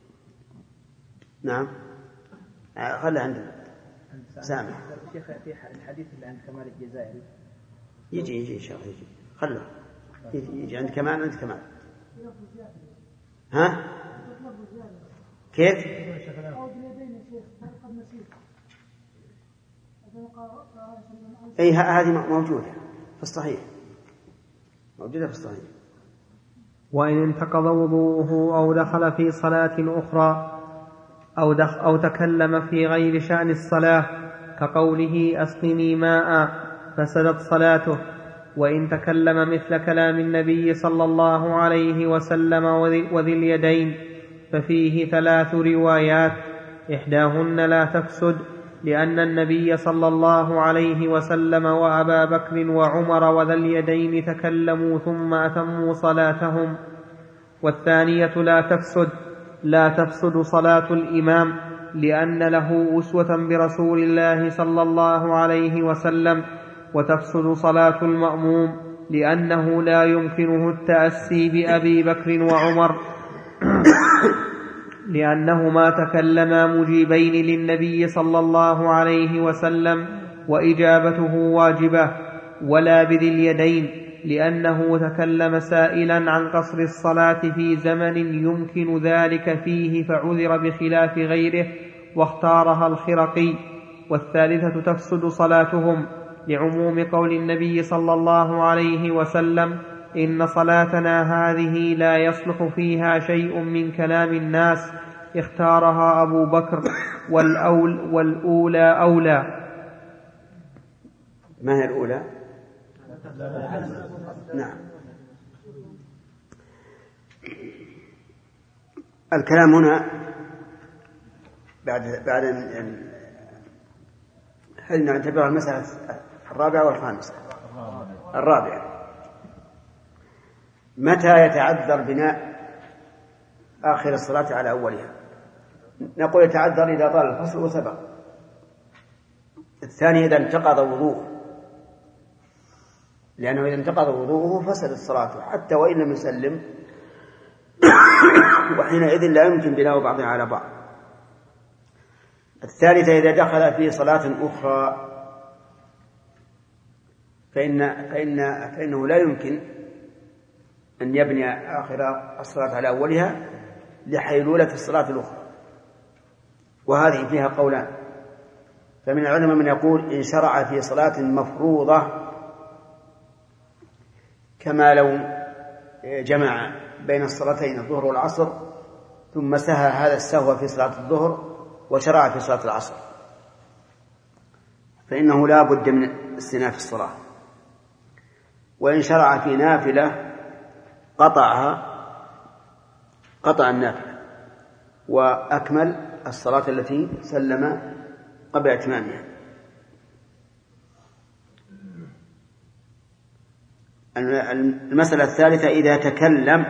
نعم. خلها عندنا. سامح. شيخ في الحديث اللي عند كمال الجزائري. يجي إن شاء الله يجي. خله. يجي عند كمال عند كمال. ها؟ كيف؟ أي هذه موجودة في الصحيح، موجودة في الصحيح. وإن انتقض وضوءه أو دخل في صلاة أخرى أو تكلم في غير شأن الصلاة كقوله أسقني ماء فسدت صلاته. وإن تكلم مثل كلام النبي صلى الله عليه وسلم وذي اليدين ففيه 3 روايات، إحداهن لا تفسد لأن النبي صلى الله عليه وسلم وأبا بكر وعمر وذا اليدين تكلموا ثم أتموا صلاتهم. والثانية لا تفسد صلاة الإمام لأن له أسوة برسول الله صلى الله عليه وسلم، وتفسد صلاة المأموم لأنه لا يمكنه التأسي بأبي بكر وعمر لأنهما تكلما مجيبين للنبي صلى الله عليه وسلم وإجابته واجبة، ولا بذي اليدين لأنه تكلم سائلا عن قصر الصلاة في زمن يمكن ذلك فيه فعذر بخلاف غيره واختارها الخرقي. والثالثة تفسد صلاتهم لعموم قول النبي صلى الله عليه وسلم إن صلاتنا هذه لا يصلح فيها شيء من كلام الناس، اختارها أبو بكر والأولى أولى. ما هي الأولى؟ نعم. الكلام هنا بعد هل نعتبر المسألة الرابعة والخامسة؟ الرابعة. متى يتعذر بناء آخر الصلاة على أولها؟ نقول يتعذر إذا طال الفصل وسبق. الثاني إذا انتقض وضوءه، لأنه إذا انتقض وضوءه فسد الصلاة حتى وإن لم يسلم وحينئذ لا يمكن بناء بعضها على بعض. الثالثة إذا دخل في صلاة أخرى فإنه لا يمكن أن يبني آخر الصلاة على أولها لحيلولة الصلاة الأخرى، وهذه فيها قولان. فمن العلماء من يقول إن شرع في صلاة مفروضة كما لو جمع بين الصلاتين الظهر والعصر ثم سهى هذا السهو في صلاة الظهر وشرع في صلاة العصر، فإنه لا بد من استئناف الصلاة. وإن شرع في نافلة قطع النافلة وأكمل الصلاة التي سلم قبل إتمامها. المسألة الثالثة إذا تكلم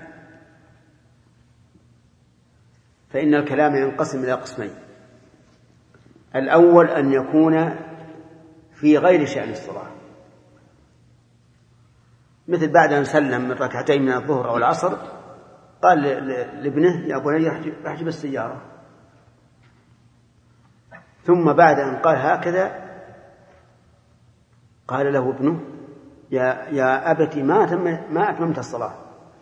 فإن الكلام ينقسم إلى قسمين. الأول أن يكون في غير شأن الصلاة، مثل بعد أن سلم من ركعتين من الظهر أو العصر قال لابنه يا بني احجب السيارة، ثم بعد أن قال هكذا قال له ابنه يا أبت ما أتممت الصلاة،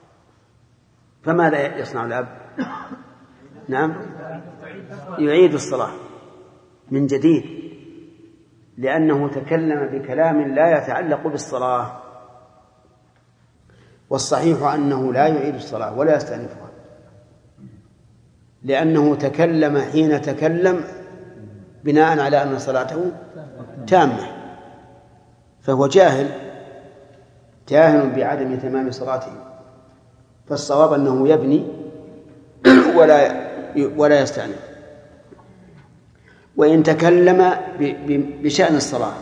فماذا يصنع الأب؟ نعم، يعيد الصلاة من جديد، لأنه تكلم بكلام لا يتعلق بالصلاة. والصحيح أنه لا يعيد الصلاة ولا يستأنفها، لأنه تكلم حين تكلم بناء على أن صلاته تامة، فهو جاهل بعدم تمام صلاته، فالصواب أنه يبني ولا يستأنف. وإن تكلم بشأن الصلاة،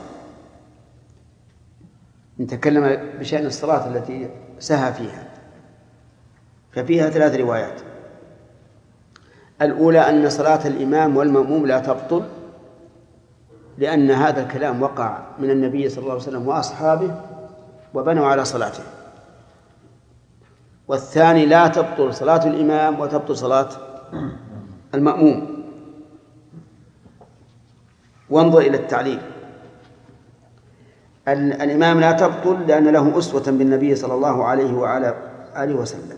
إن تكلم بشأن الصلاة التي سهى فيها ففيها 3 روايات. الأولى أن صلاة الإمام والمأموم لا تبطل، لأن هذا الكلام وقع من النبي صلى الله عليه وسلم وأصحابه وبنوا على صلاته. والثاني لا تبطل صلاة الإمام وتبطل صلاة المأموم. وانظر إلى التعليل، الإمام لا تبطل لأن له أسوة بالنبي صلى الله عليه وعلى آله وسلم،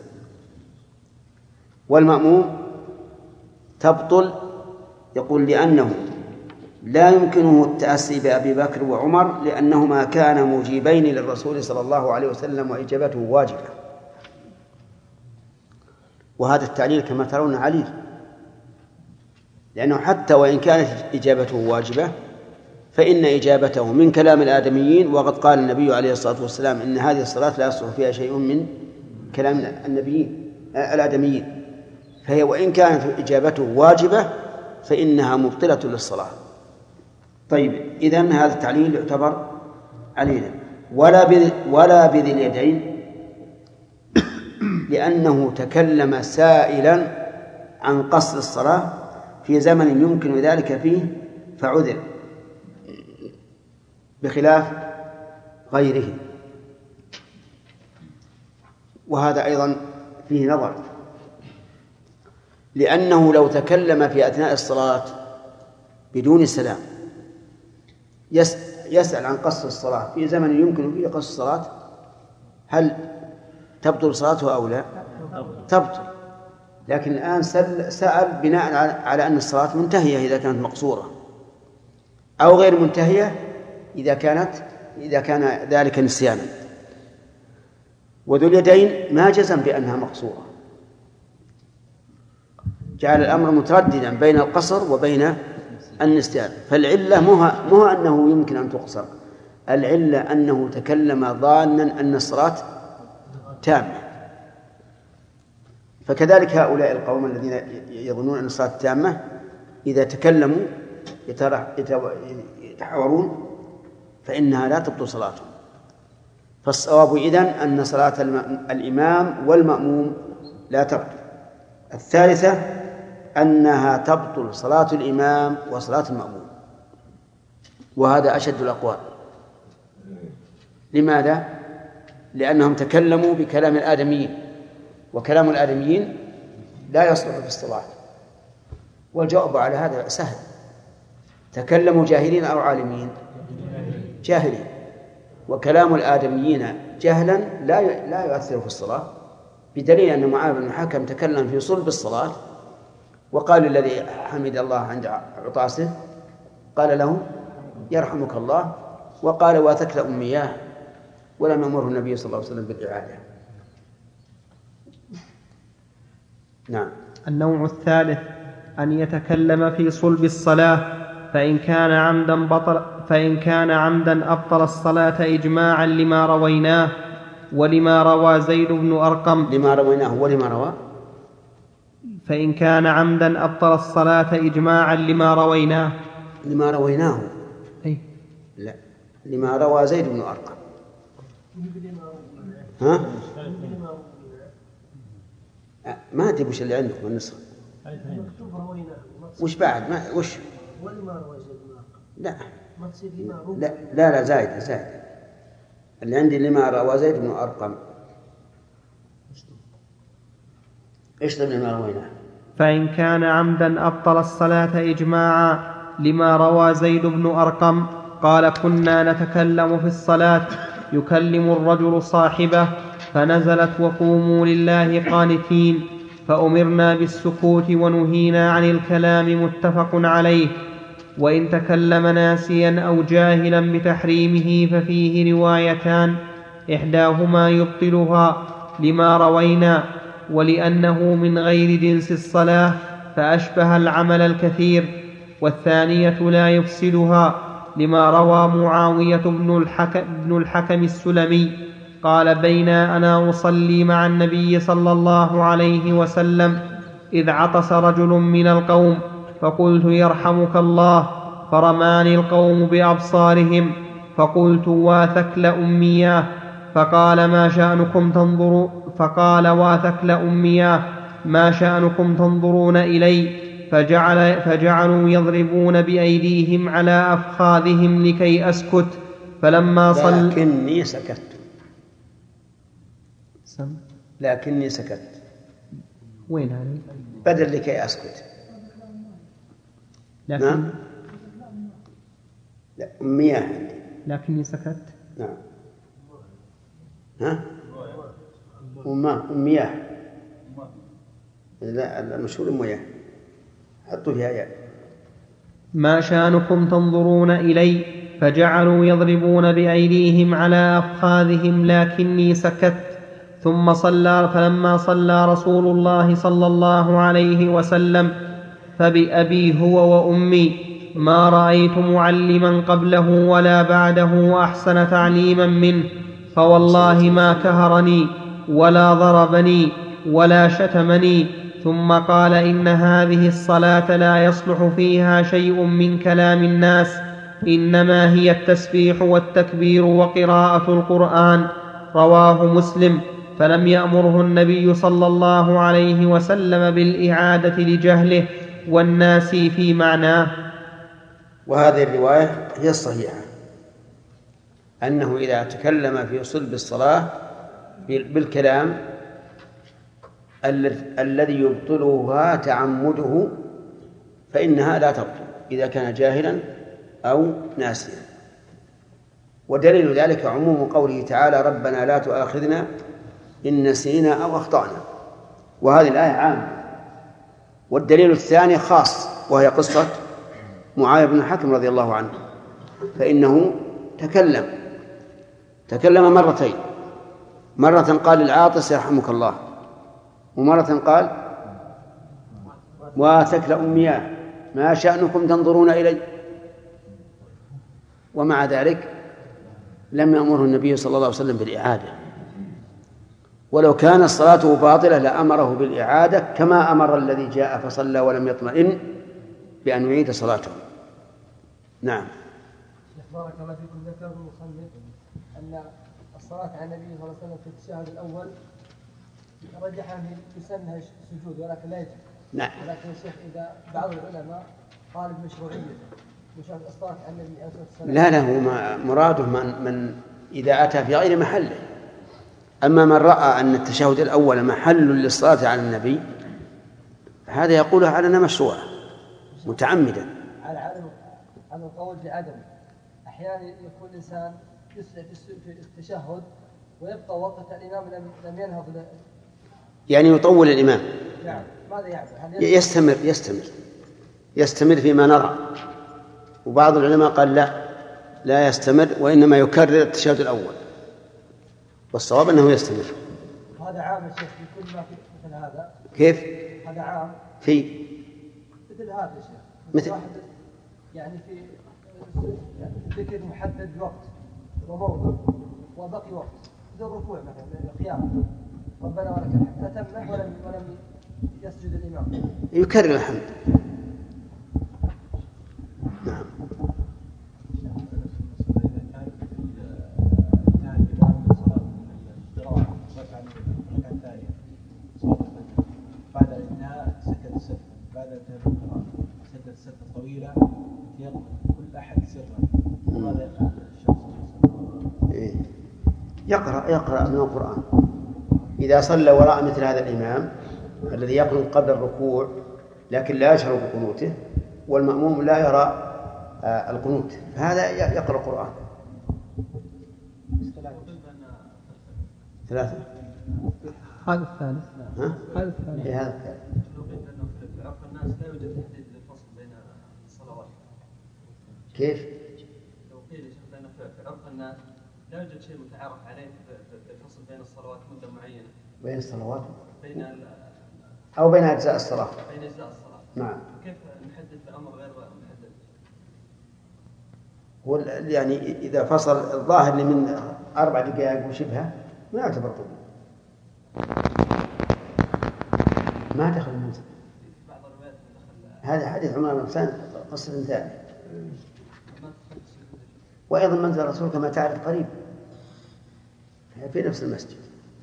والمأموم تبطل يقول لأنه لا يمكنه التأسي بأبي بكر وعمر لأنهما كانا مجيبين للرسول صلى الله عليه وسلم وإجابته واجبة. وهذا التعليل كما ترون عليل، لأنه حتى وإن كانت إجابته واجبة فإن إجابته من كلام الآدميين، وقد قال النبي عليه الصلاة والسلام إن هذه الصلاة لا يصلح فيها شيء من كلام الآدميين، فهي وإن كانت إجابته واجبة فإنها مبطلة للصلاة. طيب، إذن هذا التعليل يعتبر عليلا. ولا بذي اليدين لأنه تكلم سائلا عن قصر الصلاة في زمن يمكن ذلك فيه فعذر، بخلاف غيره. وهذا أيضا فيه نظر، لأنه لو تكلم في أثناء الصلاة بدون سلام يسأل عن قصر الصلاة في زمن يمكن فيه قصر الصلاة، هل تبطل صلاته أو لا؟ تبطل. لكن الآن سأل بناء على أن الصلاة منتهية إذا كانت مقصورة، أو غير منتهية إذا كان ذلك نسيانا. وذو اليدين ما جزم بأنها مقصورة، جعل الأمر مترددا بين القصر وبين النسيان. فالعلة مو أنه يمكن أن تقصر، العلة أنه تكلم ظانا أن الصلاة تامة. فكذلك هؤلاء القوم الذين يظنون أن الصلاة تامة إذا تكلموا يتحاورون فإنها لا تبطل صلاتهم. فالصواب إذن أن صلاة الإمام والمأموم لا تبطل. الثالثة أنها تبطل صلاة الإمام وصلاة المأموم، وهذا أشد الأقوال. لماذا؟ لأنهم تكلموا بكلام الآدميين، وكلام الآدميين لا يصلح في الصلاة. والجواب على هذا سهل، تكلموا جاهلين أو عالمين؟ جاهلين. وكلام الآدميين جهلا لا يؤثر في الصلاة، بدليل أن معاذ بن الحكم تكلم في صلب الصلاة وقال الذي حمد الله عند عطاسه قال له يرحمك الله، وقال وتكلأ مياه، ولم يأمره النبي صلى الله عليه وسلم بالإعادة. نعم. النوع الثالث أن يتكلم في صلب الصلاة، فإن كان عمدا أبطل الصلاة إجماعا لما رويناه ولما روى زيد بن أرقم. لما رويناه ولما روى. فإن كان عمدا أبطل الصلاة إجماعا لما رويناه. لما رويناه. أي. لا، لما روى زيد بن أرقم. ها؟ ما أدري وش اللي عندكم النسخة. وش بعد؟ ما وش؟ ولما روى زيد بن أرقم. لا. ما تصير لما روى. لا زايد. اللي عندي لما روى زيد بن أرقم. اشطب لما رويناه. فإن كان عمدا أبطل الصلاة إجماعا لما روى زيد بن أرقم. قال كنا نتكلم في الصلاة يكلم الرجل صاحبه، فنزلت وقوموا لله قانتين، فأمرنا بالسكوت ونهينا عن الكلام، متفق عليه. وإن تكلم ناسيا أو جاهلا بتحريمه ففيه روايتان، إحداهما يبطلها لما روينا ولأنه من غير جنس الصلاة فأشبه العمل الكثير، والثانية لا يفسدها لما روى معاوية بن الحكم السلمي قال بينا أنا أصلي مع النبي صلى الله عليه وسلم إذ عطس رجل من القوم فقلت يرحمك الله، فرماني القوم بأبصارهم فقلت واثكل أمياه، فقال واثكل أمياه ما شأنكم تنظرون إلي، فجعلوا يضربون بأيديهم على أفخاذهم لكي أسكت، فلما لكني سكت. وين هذا؟ بدل لكي أسكت. نعم. لا أمياه. لكني سكت. نعم. ها؟ أمياه. لا المشهور أمياه. حطوا فيها ياء. ما شأنكم تنظرون إلي، فجعلوا يضربون بأيديهم على أفخاذهم لكني سكت. ثم فلما صلى رسول الله صلى الله عليه وسلم فبأبي هو وأمي ما رأيت معلما قبله ولا بعده أحسن تعليما منه، فوالله ما كهرني ولا ضربني ولا شتمني. ثم قال إن هذه الصلاة لا يصلح فيها شيء من كلام الناس، إنما هي التسبيح والتكبير وقراءة القرآن. رواه مسلم. فلم يأمره النبي صلى الله عليه وسلم بالإعادة لجهله والناس في معناه. وهذه الرواية هي الصحيحة، أنه إذا تكلم في صلب الصلاة بالكلام الذي يبطلها تعمده فإنها لا تبطل إذا كان جاهلا أو ناسيا. ودليل ذلك عموم قوله تعالى ربنا لا تؤاخذنا إن نسينا أو أخطأنا، وهذه الآية عامة. والدليل الثاني خاص، وهي قصة معاوية بن الحكم رضي الله عنه، فإنه تكلم مرتين، مرة قال للعاطس يرحمك الله، ومرة قال واثكل أمياه ما شأنكم تنظرون إلي. ومع ذلك لم يأمره النبي صلى الله عليه وسلم بالإعادة، ولو كان الصلاة باطلة لأمره بالإعادة كما أمر الذي جاء فصلى ولم يطمئن بأن يعيد صلاته. نعم. بارك الله فيكم. ذكر المصنف أن الصلاة على النبي صلى الله عليه وسلم في التشهد الأول رجح أن يسنها السجود ولكن لا يجب. نعم. ولكن الشيخ إذا بعض العلماء قال بمشروعية الصلاة على النبي عليه الصلاة والسلام. لا هو مراده من إذا أتى في غير محله. أما من رأى أن التشهد الأول محل للصلاة على النبي هذا يقولها على مشروع متعمدا عن القول بعدمه. أحيانا يكون الإنسان يسرع في التشهد ويبقى وقت الإمام لم ينهض، يعني يطول الإمام. نعم، ماذا يعمل؟ يستمر فيما نرى. وبعض العلماء قال لا يستمر، وإنما يكرر التشهد الأول، والصواب أنه يستمر. هذا عام الشيخ في كل ما في مثل هذا. كيف؟ هذا عام في مثل هذا يا شيخ، مثل يعني في ذكر محدد وقت وموضع وبقي وقت، ذو الركوع مثلا القيام ربنا ولك الحمد أتمه ولم يسجد الإمام، يكرر الحمد. نعم. بعد الانتهاء سكت سكتا، بعد انتهاء القراءة سكت سكتة طويلة يقرأ كل أحد سرا. ماذا يفعل الشخص؟ يقرأ من القرآن. إذا صلى وراء مثل هذا الإمام الذي يقنط قبل الركوع لكن لا يشعر بقنوته، والمأموم لا يرى القنوت، فهذا يقرأ القرآن. 3 هذا الثالث. هذا الثالث. هذا الثالث. لو قلت أنه في عرف الناس لا يوجد تحديد للفصل بين الصلوات. كيف؟ لو قيل أنه في عرف الناس لا يوجد شيء متعارف عليه في الفصل بين الصلوات مدة معينة. بين الصلوات؟ أو بين أجزاء الصلاة. بين أجزاء الصلاة. نعم. كيف نحدد بأمر غير محدد؟ هو يعني إذا فصل الظاهر من 4 دقائق وشبهه ما يعتبر طويل. ما دخل المنزل. هذا حديث عمر بن حسين قصة ثاني. وأيضا منزل الرسول كما تعرف قريب في نفس المسجد.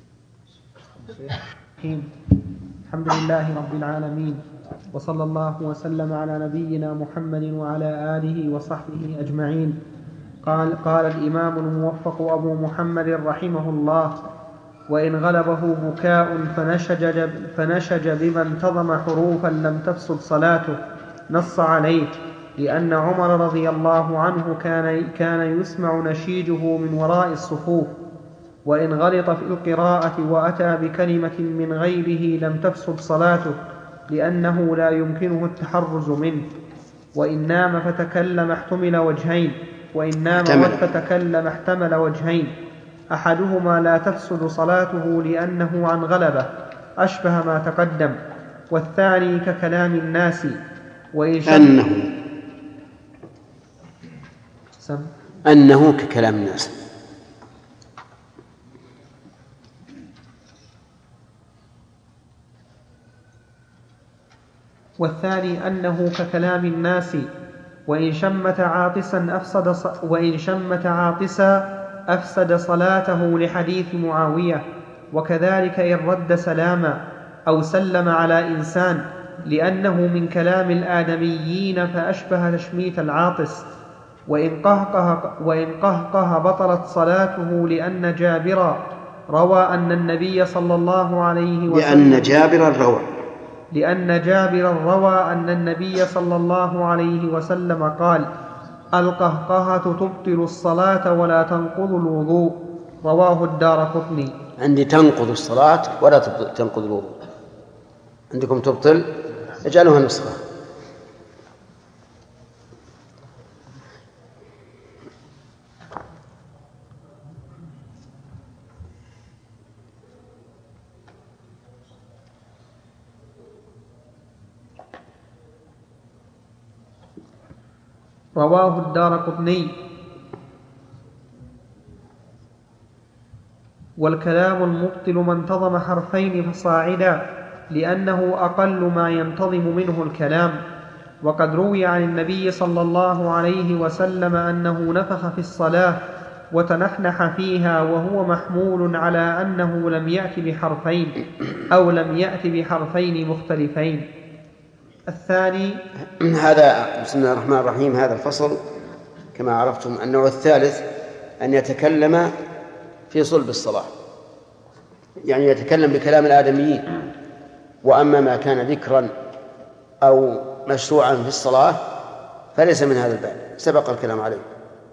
الحمد لله رب العالمين، وصلى الله وسلم على نبينا محمد وعلى آله وصحبه أجمعين. قال الإمام الموفق أبو محمد رحمه الله: وإن غلبه بكاء فنشج بما انتظم حروفا لم تفسد صلاته، نص عليه، لأن عمر رضي الله عنه كان يسمع نشيجه من وراء الصفوف. وإن غلط في القراءة وأتى بكلمة من غيره لم تفسد صلاته، لأنه لا يمكنه التحرز منه. وإن نام فتكلم احتمل وجهين، أحدهما لا تفسد صلاته لأنه عن غلبة أشبه ما تقدم، والثاني ككلام الناس. أنه ككلام الناس. والثاني أنه ككلام الناس. وإن شمت عاطسا أفسد صلاته لحديث معاوية. وكذلك إن رد سلاما أو سلم على إنسان، لأنه من كلام الآدميين فأشبه تشميت العاطس. وإن قهقه بطلت صلاته، لأن جابر روى أن النبي صلى الله عليه وسلم لأن جابر روى أن النبي صلى الله عليه وسلم قال: القهقهة تبطل الصلاة ولا تنقض الوضوء. رواه الدارقطني. عندي تنقض الصلاة ولا تنقض الوضوء، عندكم تبطل، اجعلوها نسخة. رواه الدارقطني. والكلام المبطل ما انتظم حرفين فصاعدا، لأنه أقل ما ينتظم منه الكلام. وقد روي عن النبي صلى الله عليه وسلم أنه نفخ في الصلاة وتنحنح فيها، وهو محمول على أنه لم يأت بحرفين أو لم يأت بحرفين مختلفين. الثاني هذا بسم الله الرحمن الرحيم. هذا الفصل كما عرفتم النوع الثالث أن يتكلم في صلب الصلاة، يعني يتكلم بكلام الآدميين. وأما ما كان ذكرا أو مشروعا في الصلاة فليس من هذا الباب، سبق الكلام عليه.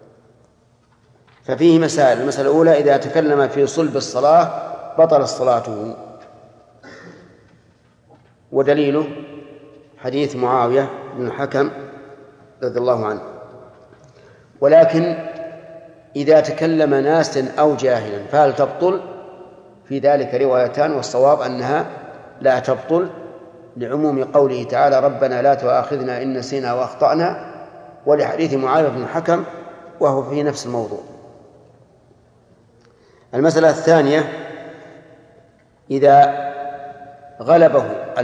ففيه مسائل. المسألة الأولى: إذا تكلم في صلب الصلاة بطل صلاته، ودليله حديث معاوية بن الحكم رضي الله عنه. ولكن إذا تكلم ناس أو جاهلا فهل تبطل؟ في ذلك روايتان، والصواب أنها لا تبطل، لعموم قوله تعالى: ربنا لا تؤاخذنا إن نسينا وأخطأنا، ولحديث معاوية بن الحكم وهو في نفس الموضوع. المسألة الثانية: إذا غلبه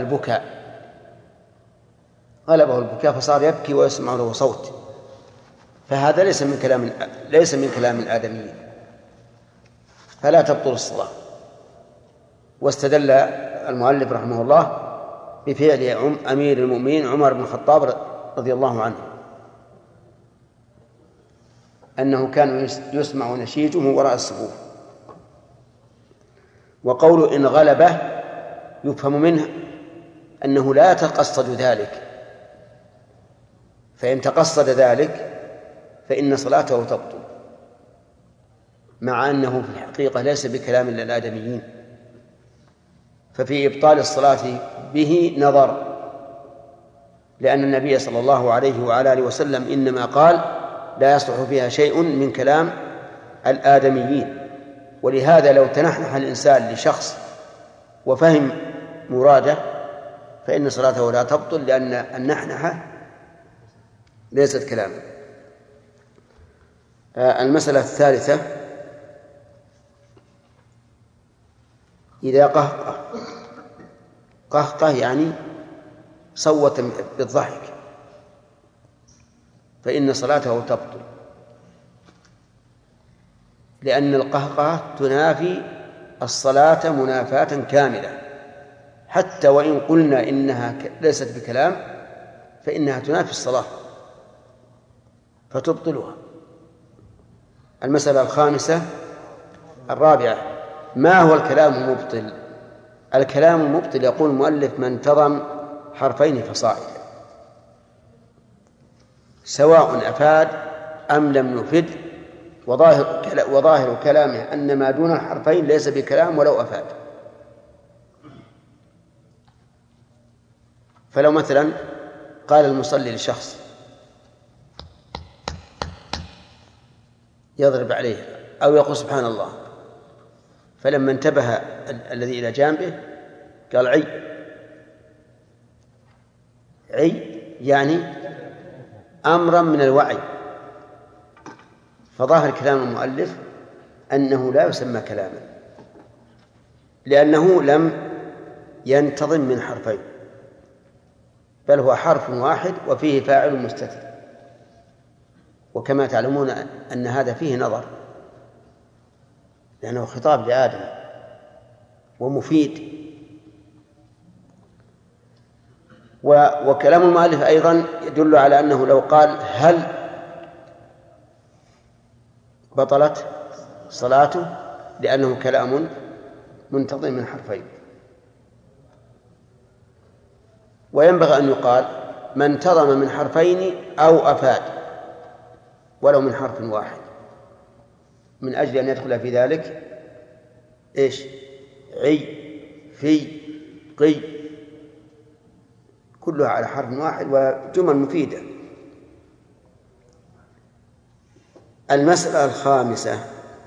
البكاء فصار يبكي ويسمع له صوت، فهذا ليس من كلام الآدميين، فلا تبطل الصلاة. واستدل المؤلف رحمه الله بفعل أمير المؤمنين عمر بن الخطاب رضي الله عنه، أنه كان يسمع نشيجه وراء الصفوف. وقول إن غلبه يفهم منه أنه لا يتقصد ذلك، فإن تقصد ذلك فإن صلاته تبطل، مع أنه في الحقيقة ليس بكلام الآدميين. ففي إبطال الصلاة به نظر، لأن النبي صلى الله عليه وعلى آله وسلم إنما قال: لا يصلح فيها شيء من كلام الآدميين. ولهذا لو تنحنح الإنسان لشخص وفهم مراده فإن صلاته لا تبطل، لأن النحنحة ليست كلاما. المسألة الثالثة: إذا قهقه يعني صوت بالضحك فإن صلاته تبطل، لأن القهقه تنافي الصلاة منافاة كاملة، حتى وإن قلنا إنها ليست بكلام فإنها تنافي الصلاة فتبطلها. المسألة الرابعة: ما هو الكلام المبطل؟ الكلام المبطل يقول المؤلف: من انتظم حرفين فصاعدا، سواء أفاد أم لم يفد، وظاهر كلامه أن ما دون الحرفين ليس بكلام ولو أفاد. فلو مثلا قال المصلي لشخص يضرب عليه أو يقول سبحان الله، فلما انتبه الذي إلى جانبه قال: عي يعني أمرا من الوعي. فظاهر كلام المؤلف أنه لا يسمى كلاما، لأنه لم ينتظم من حرفين، بل هو حرف واحد وفيه فاعل مستتر. وكما تعلمون أن هذا فيه نظر، لأنه خطاب لآدم ومفيد. وكلام المؤلف أيضا يدل على أنه لو قال: هل بطلت صلاته، لأنه كلام منتظم من حرفين. وينبغي أن يقال: من انتظم من حرفين أو أفاد ولو من حرف واحد، من أجل أن يدخل في ذلك عي في قي، كلها على حرف واحد وجمل مفيدة. المسألة الخامسة: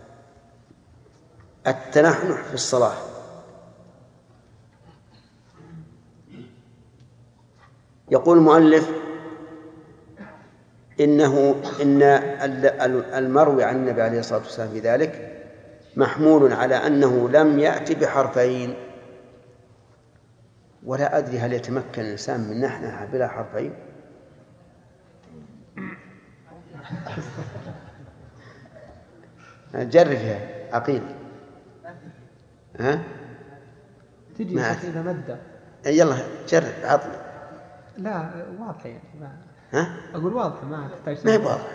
التنحنح في الصلاة. يقول المؤلف: إن المروي عن النبي عليه الصلاة والسلام في ذلك محمول على أنه لم يأتي بحرفين. ولا أدري هل يتمكن الإنسان من نحنها بلا حرفين؟ جربها عقيل. تجي إذا مدة. يلا جرب عطني. لا واضح يعني ما. أقول واضح ما تحتاج. ما هي واضح.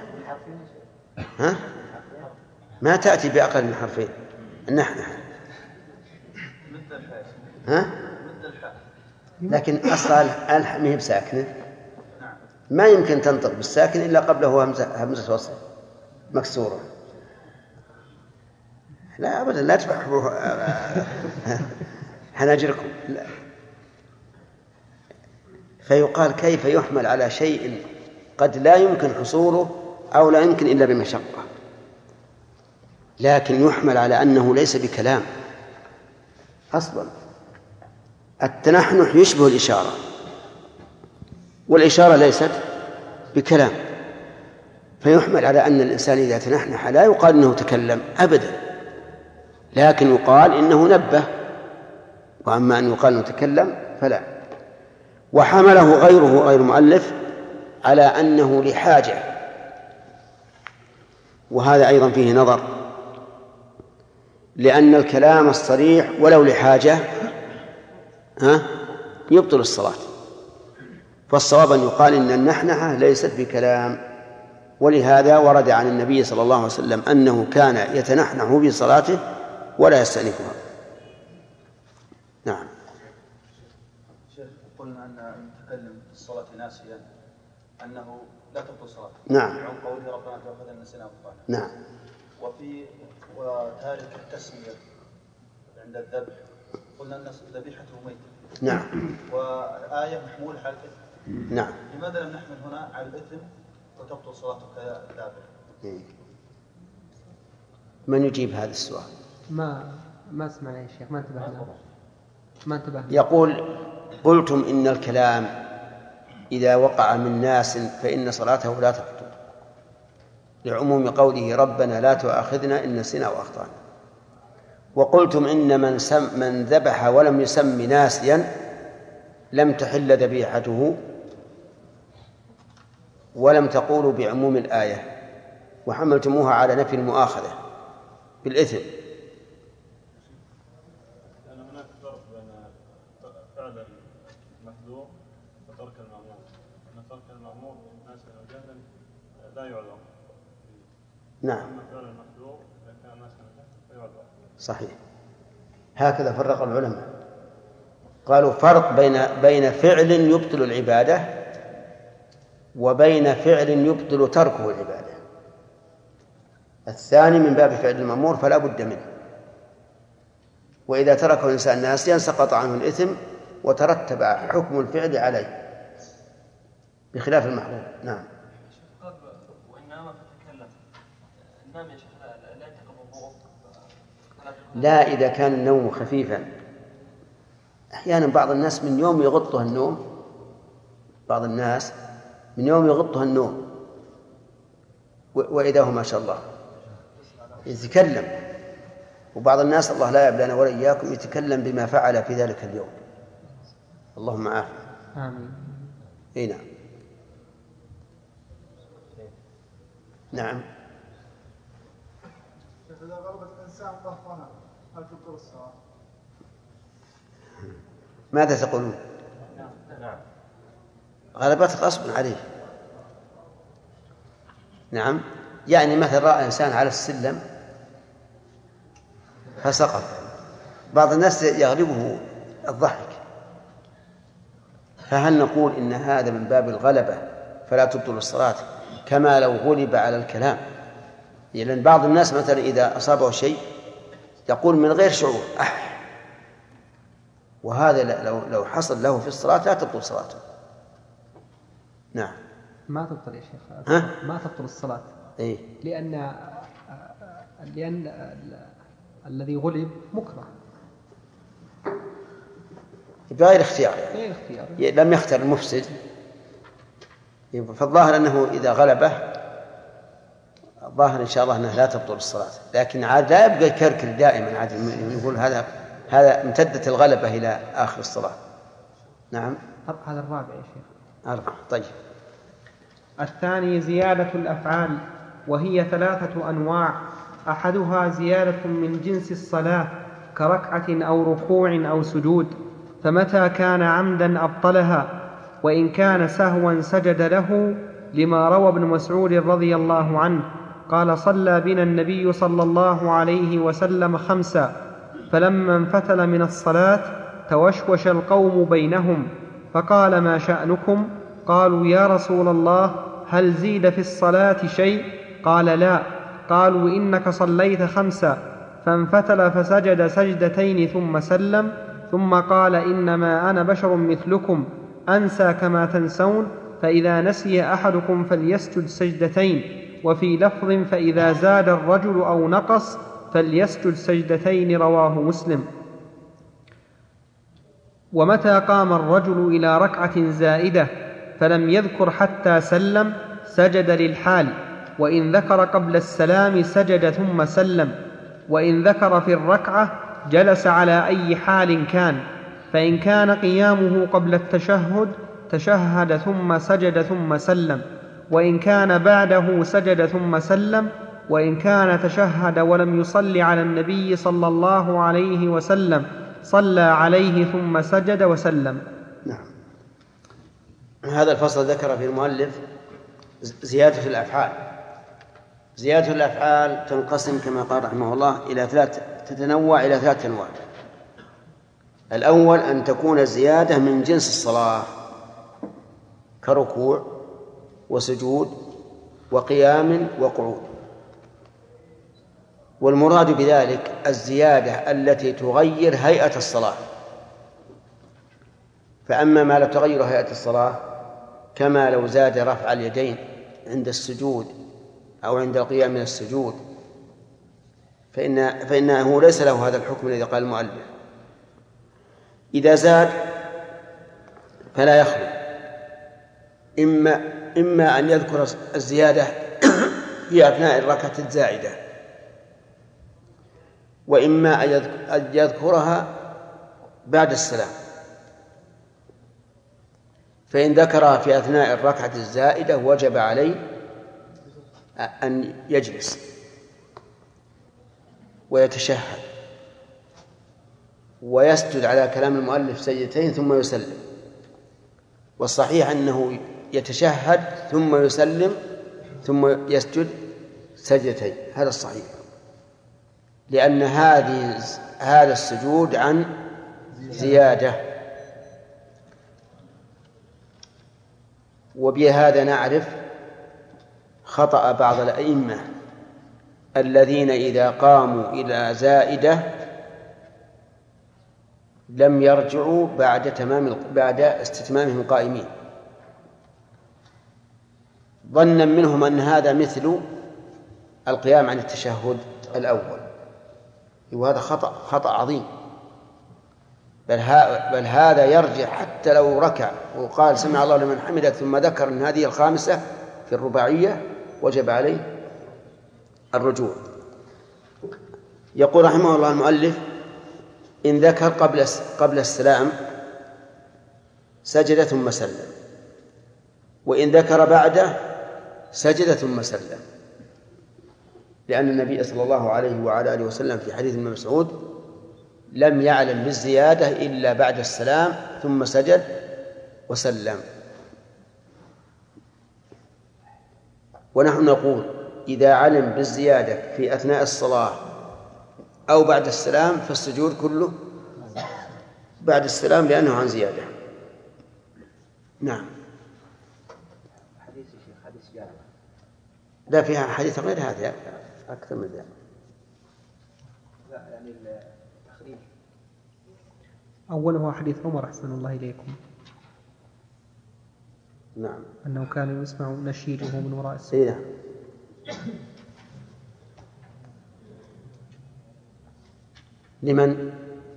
ما تأتي بأقل من حرفين النحنحة. لكن أصلا الح ما هي بساكنة. ما يمكن تنطق بالساكن إلا قبله همزة وصل مكسورة. لا أبدا، لا تفحوا حناجركم. لا. فيقال كيف يحمل على شيء قد لا يمكن حصوله أو لا يمكن إلا بمشقة، لكن يحمل على أنه ليس بكلام أصلا. التنحنح يشبه الإشارة، والإشارة ليست بكلام، فيحمل على أن الإنسان إذا تنحنح لا يقال إنه تكلم أبدا، لكن يقال إنه نبه، وأما أن يقال إنه تكلم فلا. وحمله غير مؤلف على أنه لحاجة، وهذا أيضا فيه نظر، لأن الكلام الصريح ولو لحاجة يبطل الصلاة. فالصواب أن يقال إن النحنحة ليست بكلام، ولهذا ورد عن النبي صلى الله عليه وسلم أنه كان يتنحنح في صلاته ولا يستأنفها. نعم. شيخ، قلنا أن المتكلم في الصلاة ناسيا أنه لا تبطل صلاته. نعم. عن قوله ربنا تأخذنا نسينا وأخطأنا. نعم. وتارك التسمية عند الذبح قلنا أن ذبيحته ميتة. نعم. وآية محمولة على الإثم. نعم. لماذا لم نحمل هنا على الإثم وتبطل صلاته كذابح؟ من يجيب هذا السؤال؟ ما سمعنا يا شيخ، ما انتبهنا. يقول قلتم إن الكلام إذا وقع من ناس فإن صلاته لا تبطل، لعموم قوله ربنا لا تؤاخذنا إن نسينا وأخطأنا. وقلتم إن من ذبح ولم يسم ناسيا لم تحل ذبيحته، ولم تقولوا بعموم الآية، وحملتموها على نفي المؤاخذة بالإثم. لأن هناك فرق بين فعل المحذور وترك المأمور، أن ترك المأمور ناسيا أو جهلا لا يعذر. نعم. أما فعل المحذور إذا كان ناسيا فيعذر. صحيح، هكذا فرق العلماء، قالوا فرق بين فعل يبطل العبادة وبين فعل يبطل تركه العبادة. الثاني من باب فعل المأمور فلا بد منه، وإذا تركه الإنسان ناسيا سقط عنه الإثم وترتب حكم الفعل عليه بخلاف المحظور. نعم. وإنما فتكلم النام يا شيخ لا يتقبل. لا، إذا كان النوم خفيفا. أحيانا بعض الناس من يوم يغطها النوم، وإذا هو ما شاء الله يتكلم، وبعض الناس الله لا يبلغنا ولا إياكم يتكلم بما فعل في ذلك اليوم. اللهم عافية. آمين. نعم. نعم. إذا غلبت الإنسان ضعفنا هل تبطل الصلاة؟ ماذا تقولون؟ نعم. غلبت غصب عليه. نعم. يعني مثلا رأى إنسان على السلم فسقط، بعض الناس يغلبه الضحك، فهل نقول إن هذا من باب الغلبة فلا تبطل الصلاة كما لو غلب على الكلام؟ لأن بعض الناس مثلا إذا أصابه شيء يقول من غير شعور وهذا لو حصل له في الصلاة لا تبطل صلاته. نعم. ما تبطل يا شيخ. ما تبطل الصلاة. إيه؟ لأن الذي غلب مكره بغير اختيار، لم يختر المفسد، فالظاهر أنه إذا غلبه الظاهر إن شاء الله أنه لا تبطل الصلاة، لكن عاد لا يبقى يكركر دائما، عاد يقول هذا امتدت الغلبة إلى آخر الصلاة. نعم. هذا الرابع يا شيخ. 4. طيب. الثاني زيادة الأفعال، وهي 3 أنواع. أحدها زيادة من جنس الصلاة كركعة أو ركوع أو سجود، فمتى كان عمدا أبطلها، وإن كان سهوا سجد له، لما روى ابن مسعود رضي الله عنه قال صلى بنا النبي صلى الله عليه وسلم 5، فلما انفتل من الصلاة توشوش القوم بينهم، فقال ما شأنكم؟ قالوا يا رسول الله هل زيد في الصلاة شيء؟ قال لا. قالوا إنك صليت 5. فانفتل فسجد سجدتين ثم سلم، ثم قال إنما أنا بشر مثلكم أنسى كما تنسون، فإذا نسي أحدكم فليسجد سجدتين، وفي لفظ فإذا زاد الرجل أو نقص فليسجد سجدتين، رواه مسلم. ومتى قام الرجل إلى ركعة زائدة فلم يذكر حتى سلم سجد للحال، وإن ذكر قبل السلام سجد ثم سلم، وإن ذكر في الركعة جلس على أي حال كان، فإن كان قيامه قبل التشهد تشهد ثم سجد ثم سلم، وإن كان بعده سجد ثم سلم، وإن كان تشهد ولم يصل على النبي صلى الله عليه وسلم صلى عليه ثم سجد وسلم. نعم. هذا الفصل ذكر في المؤلف زيادة الأفعال. زيادة الأفعال تنقسم كما قال رحمه الله تتنوع إلى 3 أنواع. الأول أن تكون الزيادة من جنس الصلاة كركوع وسجود وقيام وقعود، والمراد بذلك الزيادة التي تغير هيئة الصلاة. فأما ما لا تغير هيئة الصلاة كما لو زاد رفع اليدين عند السجود أو عند القيام من السجود فإنه ليس له هذا الحكم الذي قال المؤلف. إذا زاد فلا يخلو، إما أن يذكر الزيادة في أثناء الركعة الزائدة، وإما أن يذكرها بعد السلام. فإن ذكرها في أثناء الركعة الزائدة وجب عليه أن يجلس ويتشهد ويسجد على كلام المؤلف سجدتين ثم يسلم، والصحيح أنه يتشهد ثم يسلم ثم يسجد سجدتين، هذا الصحيح، لأن هذا السجود عن زيادة. وبهذا نعرف خطأ بعض الأئمة الذين إذا قاموا إلى زائدة لم يرجعوا بعد استتمامهم قائمين، ظنا منهم أن هذا مثل القيام عن التشهد الأول، وهذا خطأ عظيم. بل هذا يرجع حتى لو ركع وقال سمع الله لمن حمده ثم ذكر أن هذه الخامسة في الرباعية وجب عليه الرجوع. يقول رحمه الله المؤلف إن ذكر قبل السلام سجد ثم سلم، وإن ذكر بعده سجد ثم سلم، لأن النبي صلى الله عليه وعلى آله وسلم في حديث ابن مسعود لم يعلم بالزيادة إلا بعد السلام ثم سجد وسلم. ونحن نقول إذا علم بالزيادة في أثناء الصلاة أو بعد السلام فالسجود كله بعد السلام لأنه عن زيادة. نعم. لا فيها حديث غير هذا أكثر من ذلك. لا يعني التخريج أوله حديث عمر أحسن الله إليكم. نعم. أنه كان يسمع نشيجه من وراء السجود. لمن؟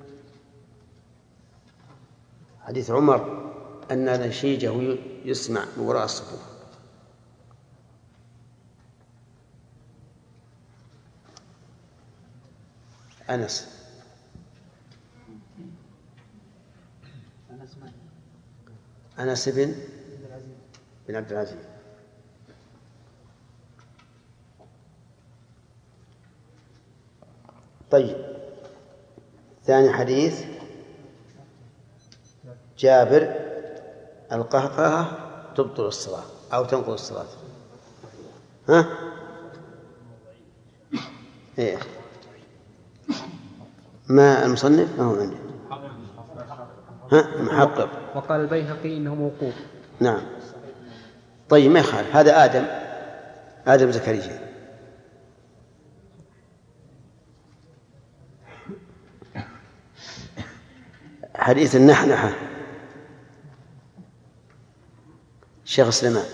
حديث عمر أن نشيجه يسمع من وراء الصفوف. أنس بن عبد العزيز. طيب، ثاني حديث جابر القهقهة تبطل الصلاة أو تنقض الصلاة. ها؟ إيه؟ ما المصنف ما هو عندي. ها؟ محقق. وقال البيهقي إنه موقوف. نعم. طيب ما يخالف، هذا آدم زكريا. حديث النحنحة الشيخ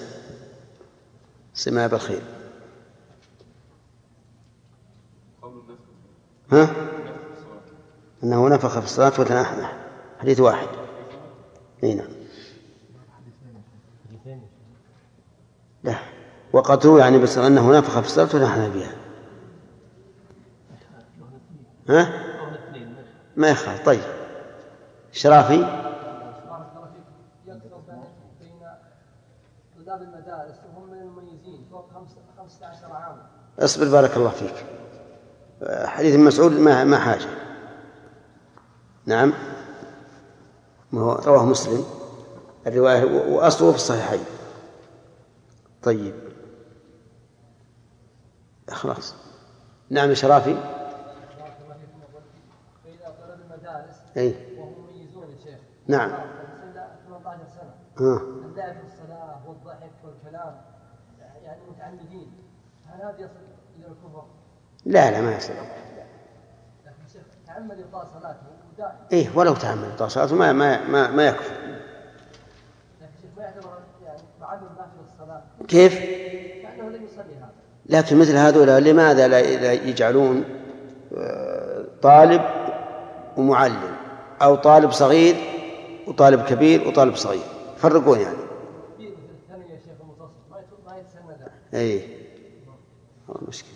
سليمان بالخير. أنه نفخ في الصلاة وتنحنح، حديث واحد. نعم. لا، وقد روي عن النبي أنه نفخ في الصلاة وتنحنح بها. ما يخالف. طيب شرافي يكتب بين طلاب المدارس وهم من المميزين فوق 15 عاما. اصبر بارك الله فيك. حديث مسعود ما حاجة. نعم، ما هو رواه مسلم الرواية وأصله في الصحيحين. طيب خلاص. نعم شرافي. أي. وهم مميزون يا شيخ. نعم. 18 سنة. اللعب في الصلاة والضحك والكلام يعني متعمدين، هل هذا يصل إلى الكفر؟ لا ما يصل. لكن شيخ تعمد إبطال صلاته ودائما. إيه ولو تعمد إبطال صلاته ما يكفر. لكن شيخ ما يعتبر يعني معلم ما في الصلاة. كيف؟ لأنه لم يصلي هذا. لكن مثل هذول لماذا لا يجعلون طالب ومعلم، أو طالب صغير وطالب كبير وطالب صغير، فرقون يعني. الثانية يا شيخ المتوسط ما يتسنى ذلك. أي مشكلة.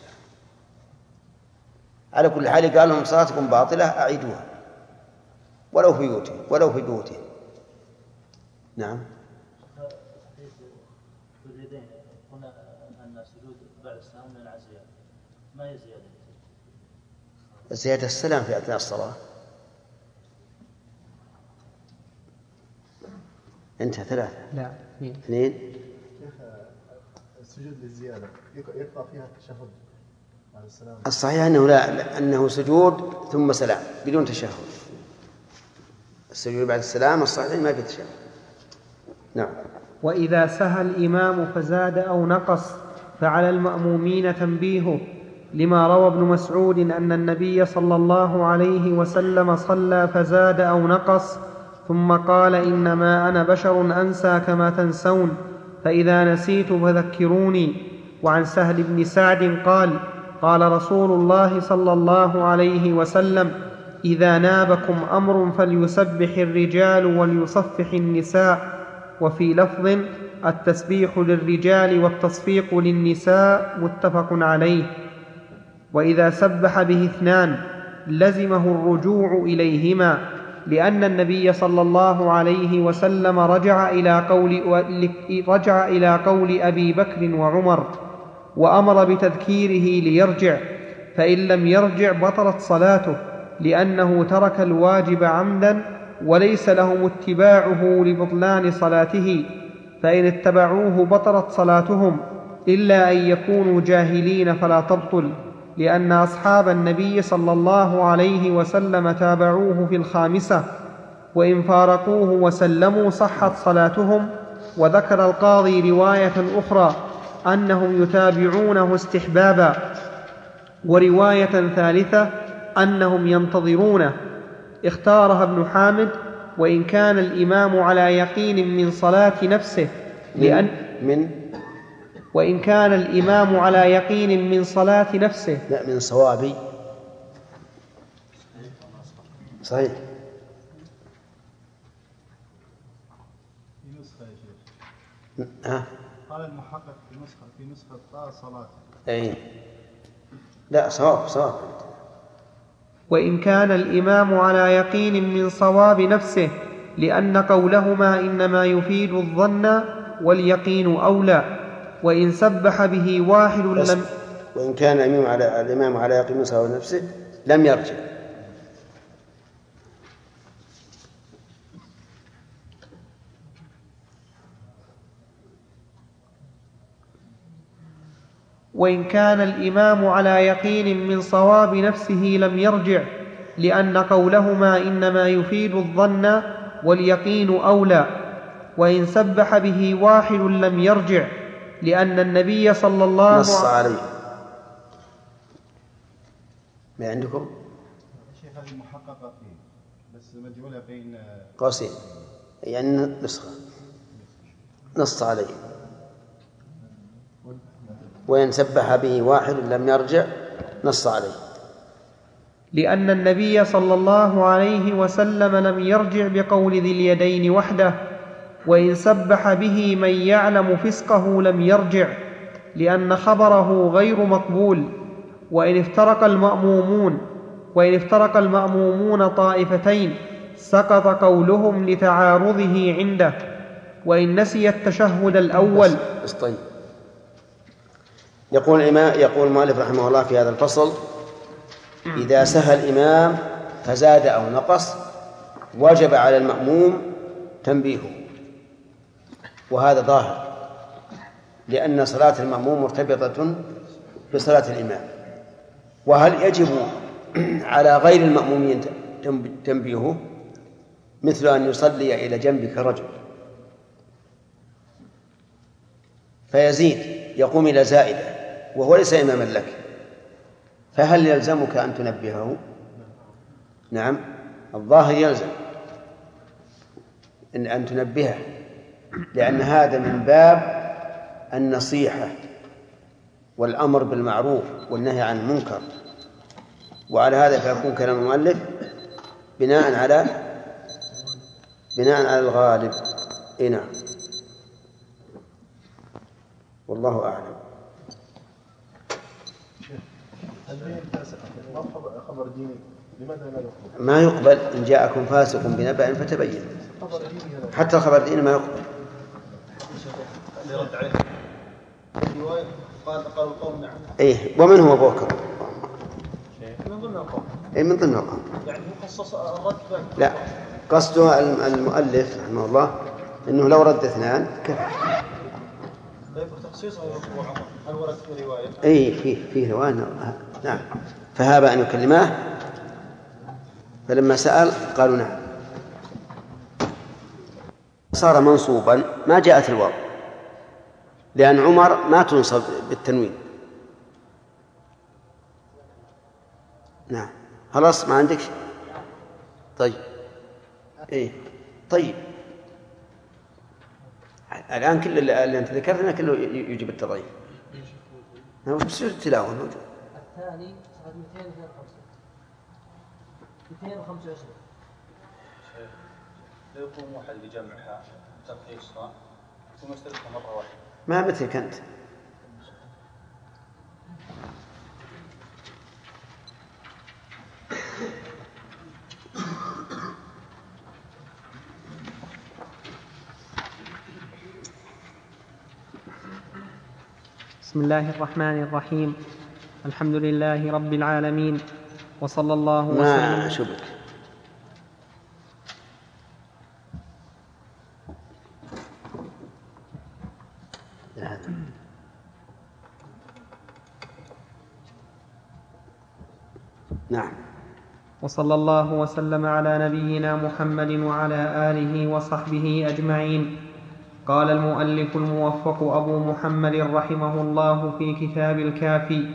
على كل حال قال لهم صلاتكم باطلة أعيدوها ولو في بيوتهم. نعم. في اليدين قلنا أن السجود بعد السلام من العزيات، ما هي زيادة؟ زيادة السلام في أثناء الصلاة. انت 3. لا 2. السجود للزيادة يقرأ فيها التشهد بعد السلام. الصحيح أنه سجود ثم سلام بدون تشهد. السجود بعد السلام الصحيح ما في تشهد. نعم. وإذا سهى الإمام فزاد أو نقص فعلى المأمومين تنبيهه، لما روى ابن مسعود أن النبي صلى الله عليه وسلم صلى فزاد أو نقص ثم قال إنما أنا بشر أنسى كما تنسون، فإذا نسيت فذكروني. وعن سهل بن سعد قال قال رسول الله صلى الله عليه وسلم إذا نابكم أمر فليسبح الرجال وليصفح النساء. وفي لفظ التسبيح للرجال والتصفيق للنساء، متفق عليه. وإذا سبح به 2 لزمه الرجوع إليهما، لأن النبي صلى الله عليه وسلم رجع إلى قول أبي بكر وعمر وأمر بتذكيره ليرجع، فإن لم يرجع بطلت صلاته، لأنه ترك الواجب عمدا وليس لهم اتباعه لبطلان صلاته، فإن اتبعوه بطلت صلاتهم، إلا أن يكونوا جاهلين فلا تبطل، لأن أصحاب النبي صلى الله عليه وسلم تابعوه في 5، وإن فارقوه وسلموا صحت صلاتهم. وذكر القاضي رواية أخرى أنهم يتابعونه استحبابا، ورواية ثالثة أنهم ينتظرونه. اختارها ابن حامد وإن كان الإمام على يقين من صلاة نفسه، وإن كان الإمام على يقين من صلاة نفسه، لا من صوابي. صحيح. في نسخة يا شيخ. قال المحقق في نسخة طاء صلاة. أي لا صواب. وإن كان الإمام على يقين من صواب نفسه، لأن قولهما إنما يفيد الظن واليقين أولى. وإن سبح به واحد لم. وإن كان الإمام على يقين من صواب نفسه لم يرجع. وإن كان الإمام على يقين من صواب نفسه لم يرجع، لأن قولهما إنما يفيد الظن واليقين أولى. وإن سبح به واحد لم يرجع، لأن النبي صلى الله نص عليه. ما عندكم؟ شيخ هذه المحققة فيه بس مجعولة بين قوسين، يعني نسخة نص عليه. وإن سبح به واحد لم يرجع نص عليه، لأن النبي صلى الله عليه وسلم لم يرجع بقول ذي اليدين وحده. وإن سبح به من يعلم فسقه لم يرجع، لأن خبره غير مقبول. وإن افترق المأمومون طائفتين سقط قولهم لتعارضه عنده. وإن نسي التشهد الأول. طيب. يقول المؤلف رحمه الله في هذا الفصل: إذا سهى الإمام فزاد أو نقص وجب على المأموم تنبيهه، وهذا ظاهر، لأن صلاة المأموم مرتبطة بصلاة الإمام. وهل يجب على غير المأمومين تنبيهه؟ مثل أن يصلي إلى جنبك رجل فيزيد يقوم إلى زائدة وهو ليس إماما لك، فهل يلزمك أن تنبهه؟ نعم، الظاهر يلزم أن تنبهه، لأن هذا من باب النصيحة والأمر بالمعروف والنهي عن المنكر. وعلى هذا فيكون كلام المؤلف بناء على الغالب. نعم، والله أعلم. خبر ديني لماذا لا يقبل؟ ما يقبل إن جاءكم فاسق بنبأ فتبين. حتى الخبر الديني ما يقبل. اللي رد عليه رواية قالوا القوم نعم. إيه، ومن هو أبو بكر؟ من ضمن القوم. إيه، من ضمن القوم. يعني مخصص الرد. لا، قصده المؤلف رحمه الله إنه لو رد اثنان كفى. طيب تخصيصه هو عمر، هل ورد في رواية؟ إيه، فيه رواية. نعم، فهاب أن يكلماه، فلما سأل قالوا نعم. صار منصوبا ما جاءت الواو، لأن عمر ما تنصب بالتنوين. نعم، خلاص ما عندك. طيب، إيه، طيب، الآن كل اللي أنت ذكرتنا كله يجب التضعيف. هو بسيط التلاوة موجود. الثاني صفحة 225. لا يقوم واحد بجمعها تلخيصها ثم يستلقها مرة واحدة. ما مثلك أنت. بسم الله الرحمن الرحيم. الحمد لله رب العالمين، وصلى الله وسلم. ما شبك. نعم. وصلى الله وسلم على نبينا محمد وعلى آله وصحبه أجمعين. قال المؤلف الموفق أبو محمد رحمه الله في كتاب الكافي: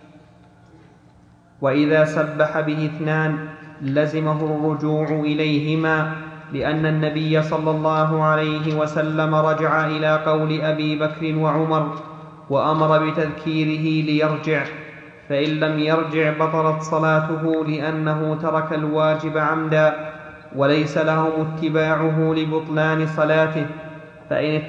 وإذا سبح به اثنان لزمه الرجوع إليهما، لأن النبي صلى الله عليه وسلم رجع إلى قول أبي بكر وعمر وأمر بتذكيره ليرجع، فإن لم يرجع بطلت صلاته، لأنه ترك الواجب عمدا وليس لهم اتباعه لبطلان صلاته، فإن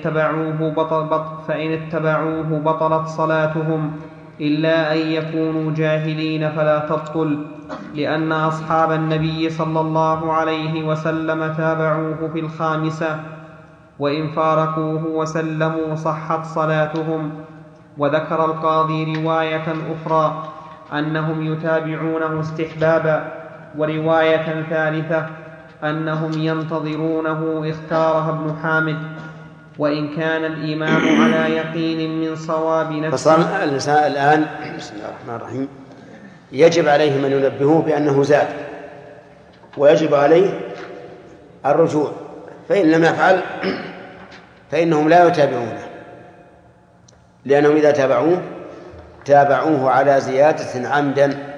اتبعوه بطلت صلاتهم، إلا أن يكونوا جاهلين فلا تبطل، لأن أصحاب النبي صلى الله عليه وسلم تابعوه في الخامسة، وإن فارقوه وسلموا صحت صلاتهم. وذكر القاضي رواية أخرى أنهم يتابعونه استحبابا، ورواية ثالثة أنهم ينتظرونه اختارها ابن حامد، وإن كان الإمام على يقين من صواب نفسه. فصار الإنسان الآن بسم الله الرحمن الرحيم يجب عليه من ينبهوه بأنه زاد، ويجب عليه الرجوع، فإن لم يفعل فإنهم لا يتابعونه، لأنهم إذا تابعوه على زيادة عمدا.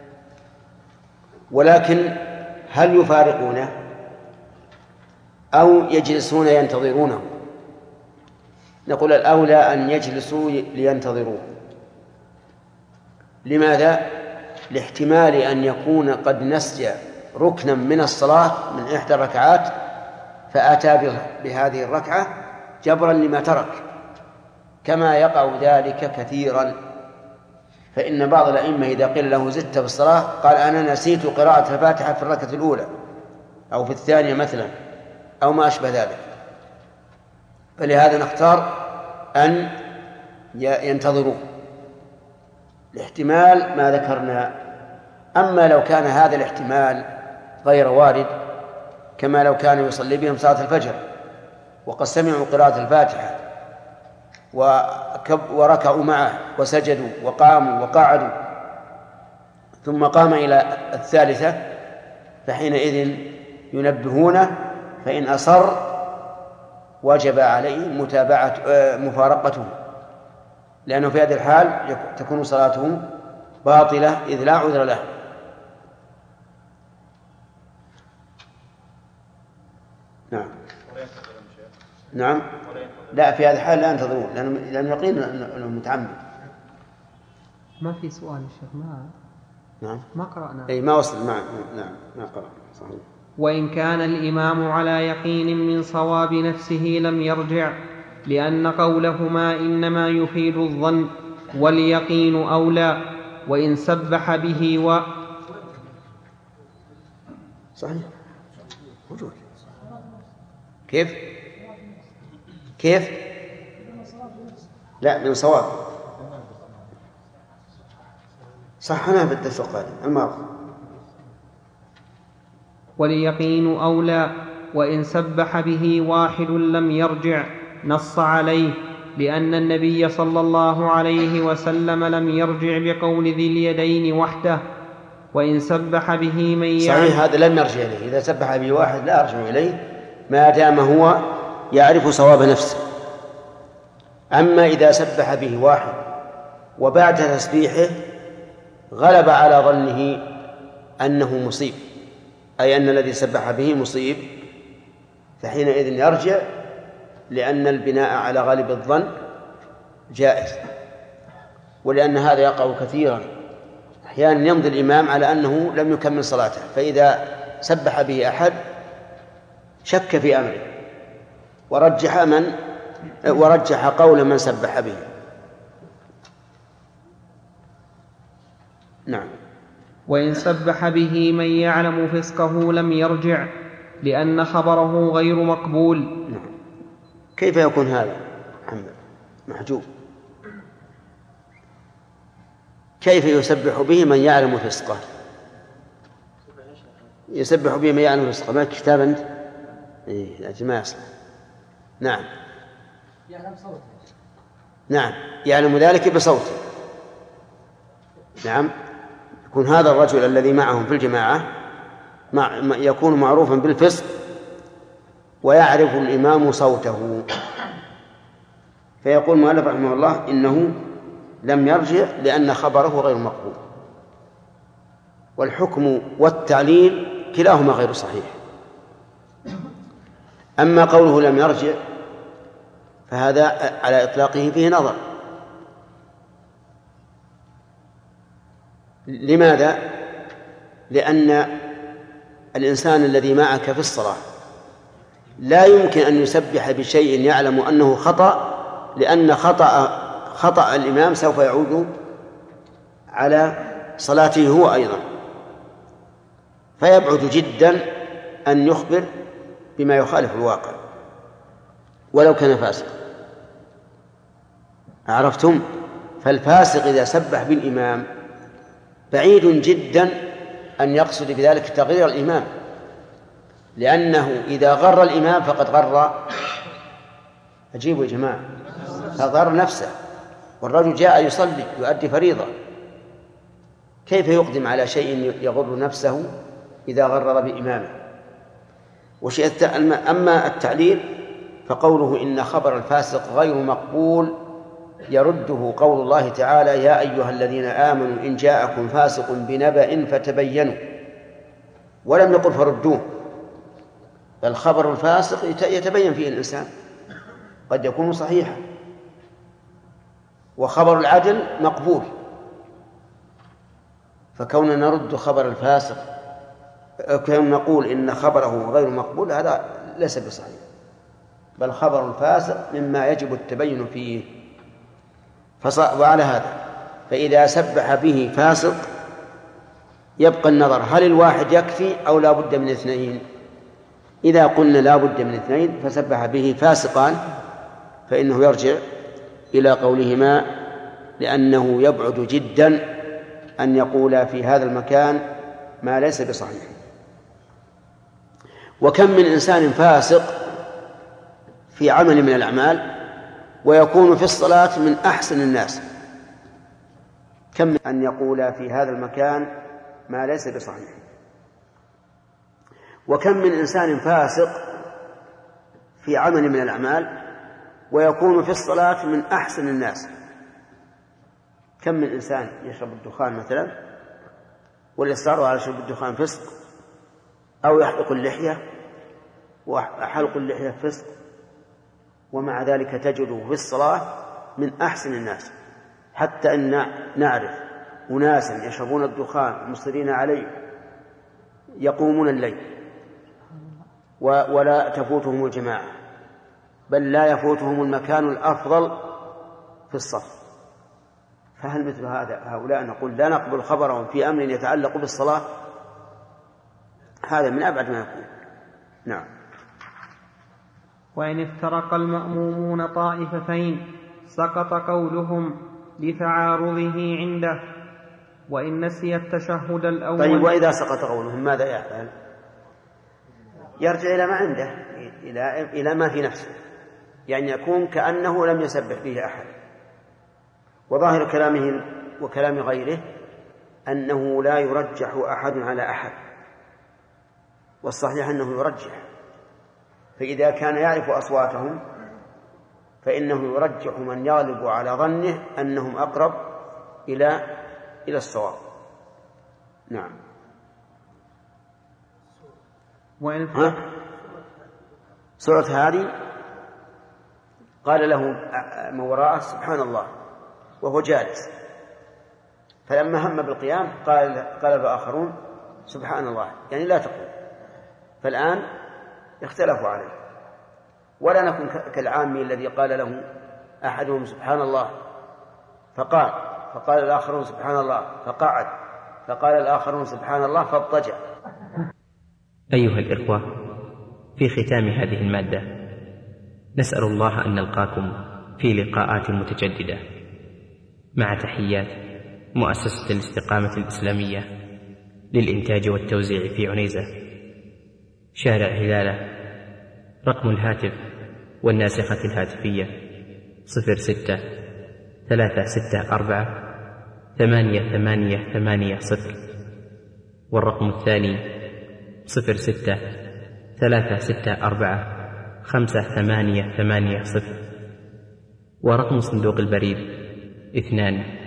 ولكن هل يفارقونه أو يجلسون ينتظرونه؟ نقول الأولى أن يجلسوا لينتظروه. لماذا؟ لاحتمال أن يكون قد نسي ركنا من الصلاة من إحدى الركعات فأتى بهذه الركعة جبرا لما ترك، كما يقع ذلك كثيرا. فإن بعض الأئمة إذا قيل له زدت في الصلاة قال أنا نسيت قراءة الفاتحة في الركعة الأولى أو في الثانية مثلا أو ما أشبه ذلك. فلهذا نختار أن ينتظروه لاحتمال ما ذكرنا. أما لو كان هذا الاحتمال غير وارد، كما لو كان يصلي بهم صلاة الفجر وقد سمعوا قراءة الفاتحة وركعوا معه وسجدوا وقاموا وقعدوا ثم قام إلى الثالثة، فحينئذ ينبهونه، فإن أصر وجب عليه مفارقته، لأنه في هذه الحال تكون صلاته باطلة إذ لا عذر له. نعم لا، في هذه الحال لا ينتظرون لأنه يقين أنه متعمد. ما في سؤال يا شيخ. ما قرأنا. أي ما وصل. نعم ما قرأنا صحيح. وإن كان الإمام على يقين من صواب نفسه لم يرجع، لأن قولهما إنما يفيد الظن واليقين أولى. وإن سبح به صحيح. وجود. كيف لا من صواب صحنا في الدرس القادم الماضي. واليقين أولى. وإن سبح به واحد لم يرجع، نص عليه، لأن النبي صلى الله عليه وسلم لم يرجع بقول ذي اليدين وحده. وإن سبح به من صحيح هذا لم يرجع إليه. إذا سبح به واحد لا يرجع إليه ما دام هو يعرف صواب نفسه. أما إذا سبح به واحد وبعد تسبيحه غلب على ظنه أنه مصيب، أي أن الذي سبح به مصيب، فحينئذ يرجع، لأن البناء على غالب الظن جائز. ولأن هذا يقع كثيرا، أحيانا يمضي الإمام على أنه لم يكمل صلاته، فإذا سبح به أحد شك في أمره ورجح قول من سبح به. نعم. وإن سبح به من يعلم فسقه لم يرجع، لأن خبره غير مقبول. نعم. كيف يكون هذا محجوب؟ كيف يسبح به من يعلم فسقه؟ يسبح به من يعلم فسقه. ما كتاب أنت؟ ما يصلح. نعم. يعلم صوته. نعم يعلم ذلك بصوته. نعم. يكون هذا الرجل الذي معهم في الجماعة يكون معروفا بالفسق ويعرف الإمام صوته، فيقول المؤلف رحمه الله إنه لم يرجع لأن خبره غير مقبول. والحكم والتعليل كلاهما غير صحيح. أما قوله لم يرجع فهذا على إطلاقه فيه نظر. لماذا؟ لأن الإنسان الذي معك في الصلاة لا يمكن أن يسبح بشيء يعلم أنه خطأ، لأن خطأ الإمام سوف يعود على صلاته هو أيضا، فيبعد جدا أن يخبر بما يخالف الواقع ولو كان فاسقا. عرفتم؟ فالفاسق إذا سبح بالإمام بعيد جدا أن يقصد بذلك تغيير الإمام، لأنه إذا غر الإمام فقد غر، أجيبوا يا جماعة، فغر نفسه. والرجل جاء يصلي يؤدي فريضة، كيف يقدم على شيء يغر نفسه إذا غرر بإمامه؟ أما التعليل فقوله إن خبر الفاسق غير مقبول يرده قول الله تعالى يا أيها الذين آمنوا إن جاءكم فاسق بنبأ فتبينوا، ولم يقل فردوه، بل خبر الفاسق يتبين فيه الإنسان، قد يكون صحيحا، وخبر العدل مقبول. فكوننا نرد خبر الفاسق، كون نقول إن خبره غير مقبول، هذا ليس بصحيح، بل خبر الفاسق مما يجب التبين فيه. وعلى هذا فإذا سبح به فاسق يبقى النظر هل الواحد يكفي أو لا بد من اثنين. إذا قلنا لا بد من اثنين فسبح به فاسقان فإنه يرجع إلى قولهما، لأنه يبعد جدا أن يقول في هذا المكان ما ليس بصحيح. وكم من إنسان فاسق في عمل من الأعمال ويكون في الصلاة من أحسن الناس، كم من أن يقول في هذا المكان ما ليس بصحيح. وكم من إنسان فاسق في عمل من الأعمال ويكون في الصلاة من أحسن الناس. كم من إنسان يشرب الدخان مثلا، والإصرار على شرب الدخان فسق، أو يحلق اللحية وحلق اللحية فسق، ومع ذلك تجده في الصلاة من أحسن الناس، حتى أن نعرف أناسا يشربون الدخان مصرين عليه يقومون الليل ولا تفوتهم الجماعة، بل لا يفوتهم المكان الأفضل في الصف. فهل مثل هؤلاء نقول لا نقبل خبرهم في أمر يتعلق بالصلاة؟ هذا من أبعد ما يكون. نعم. وإن افترق المأمومون طائفتين سقط قولهم لتعارضه عنده، وإن نسي التشهد الأول. طيب، وإذا سقط قولهم ماذا يفعل؟ يرجع إلى ما عنده، إلى ما في نفسه، يعني يكون كأنه لم يسبح به أحد. وظاهر كلامه وكلام غيره أنه لا يرجح أحد على أحد، والصحيح أنه يرجح. فإذا كان يعرف أصواتهم فإنه يرجح من يغلب على ظنه أنهم أقرب إلى الصواب. نعم. سورة هذه قال له من وراءه سبحان الله وهو جالس، فلما هم بالقيام قال الآخرون سبحان الله، يعني لا تقول. فالآن اختلفوا عليه، ولا نكون كالعامي الذي قال له أحدهم سبحان الله فقال الآخرون سبحان الله فقعد، فقال الآخرون سبحان الله فاضطجع. أيها الإخوة، في ختام هذه المادة نسأل الله أن نلقاكم في لقاءات متجددة، مع تحيات مؤسسة الاستقامة الإسلامية للإنتاج والتوزيع في عنيزة، شارع هلالة. رقم الهاتف والناسخة الهاتفية 06-364-8880، والرقم الثاني 06-364-5880، ورقم صندوق البريد 2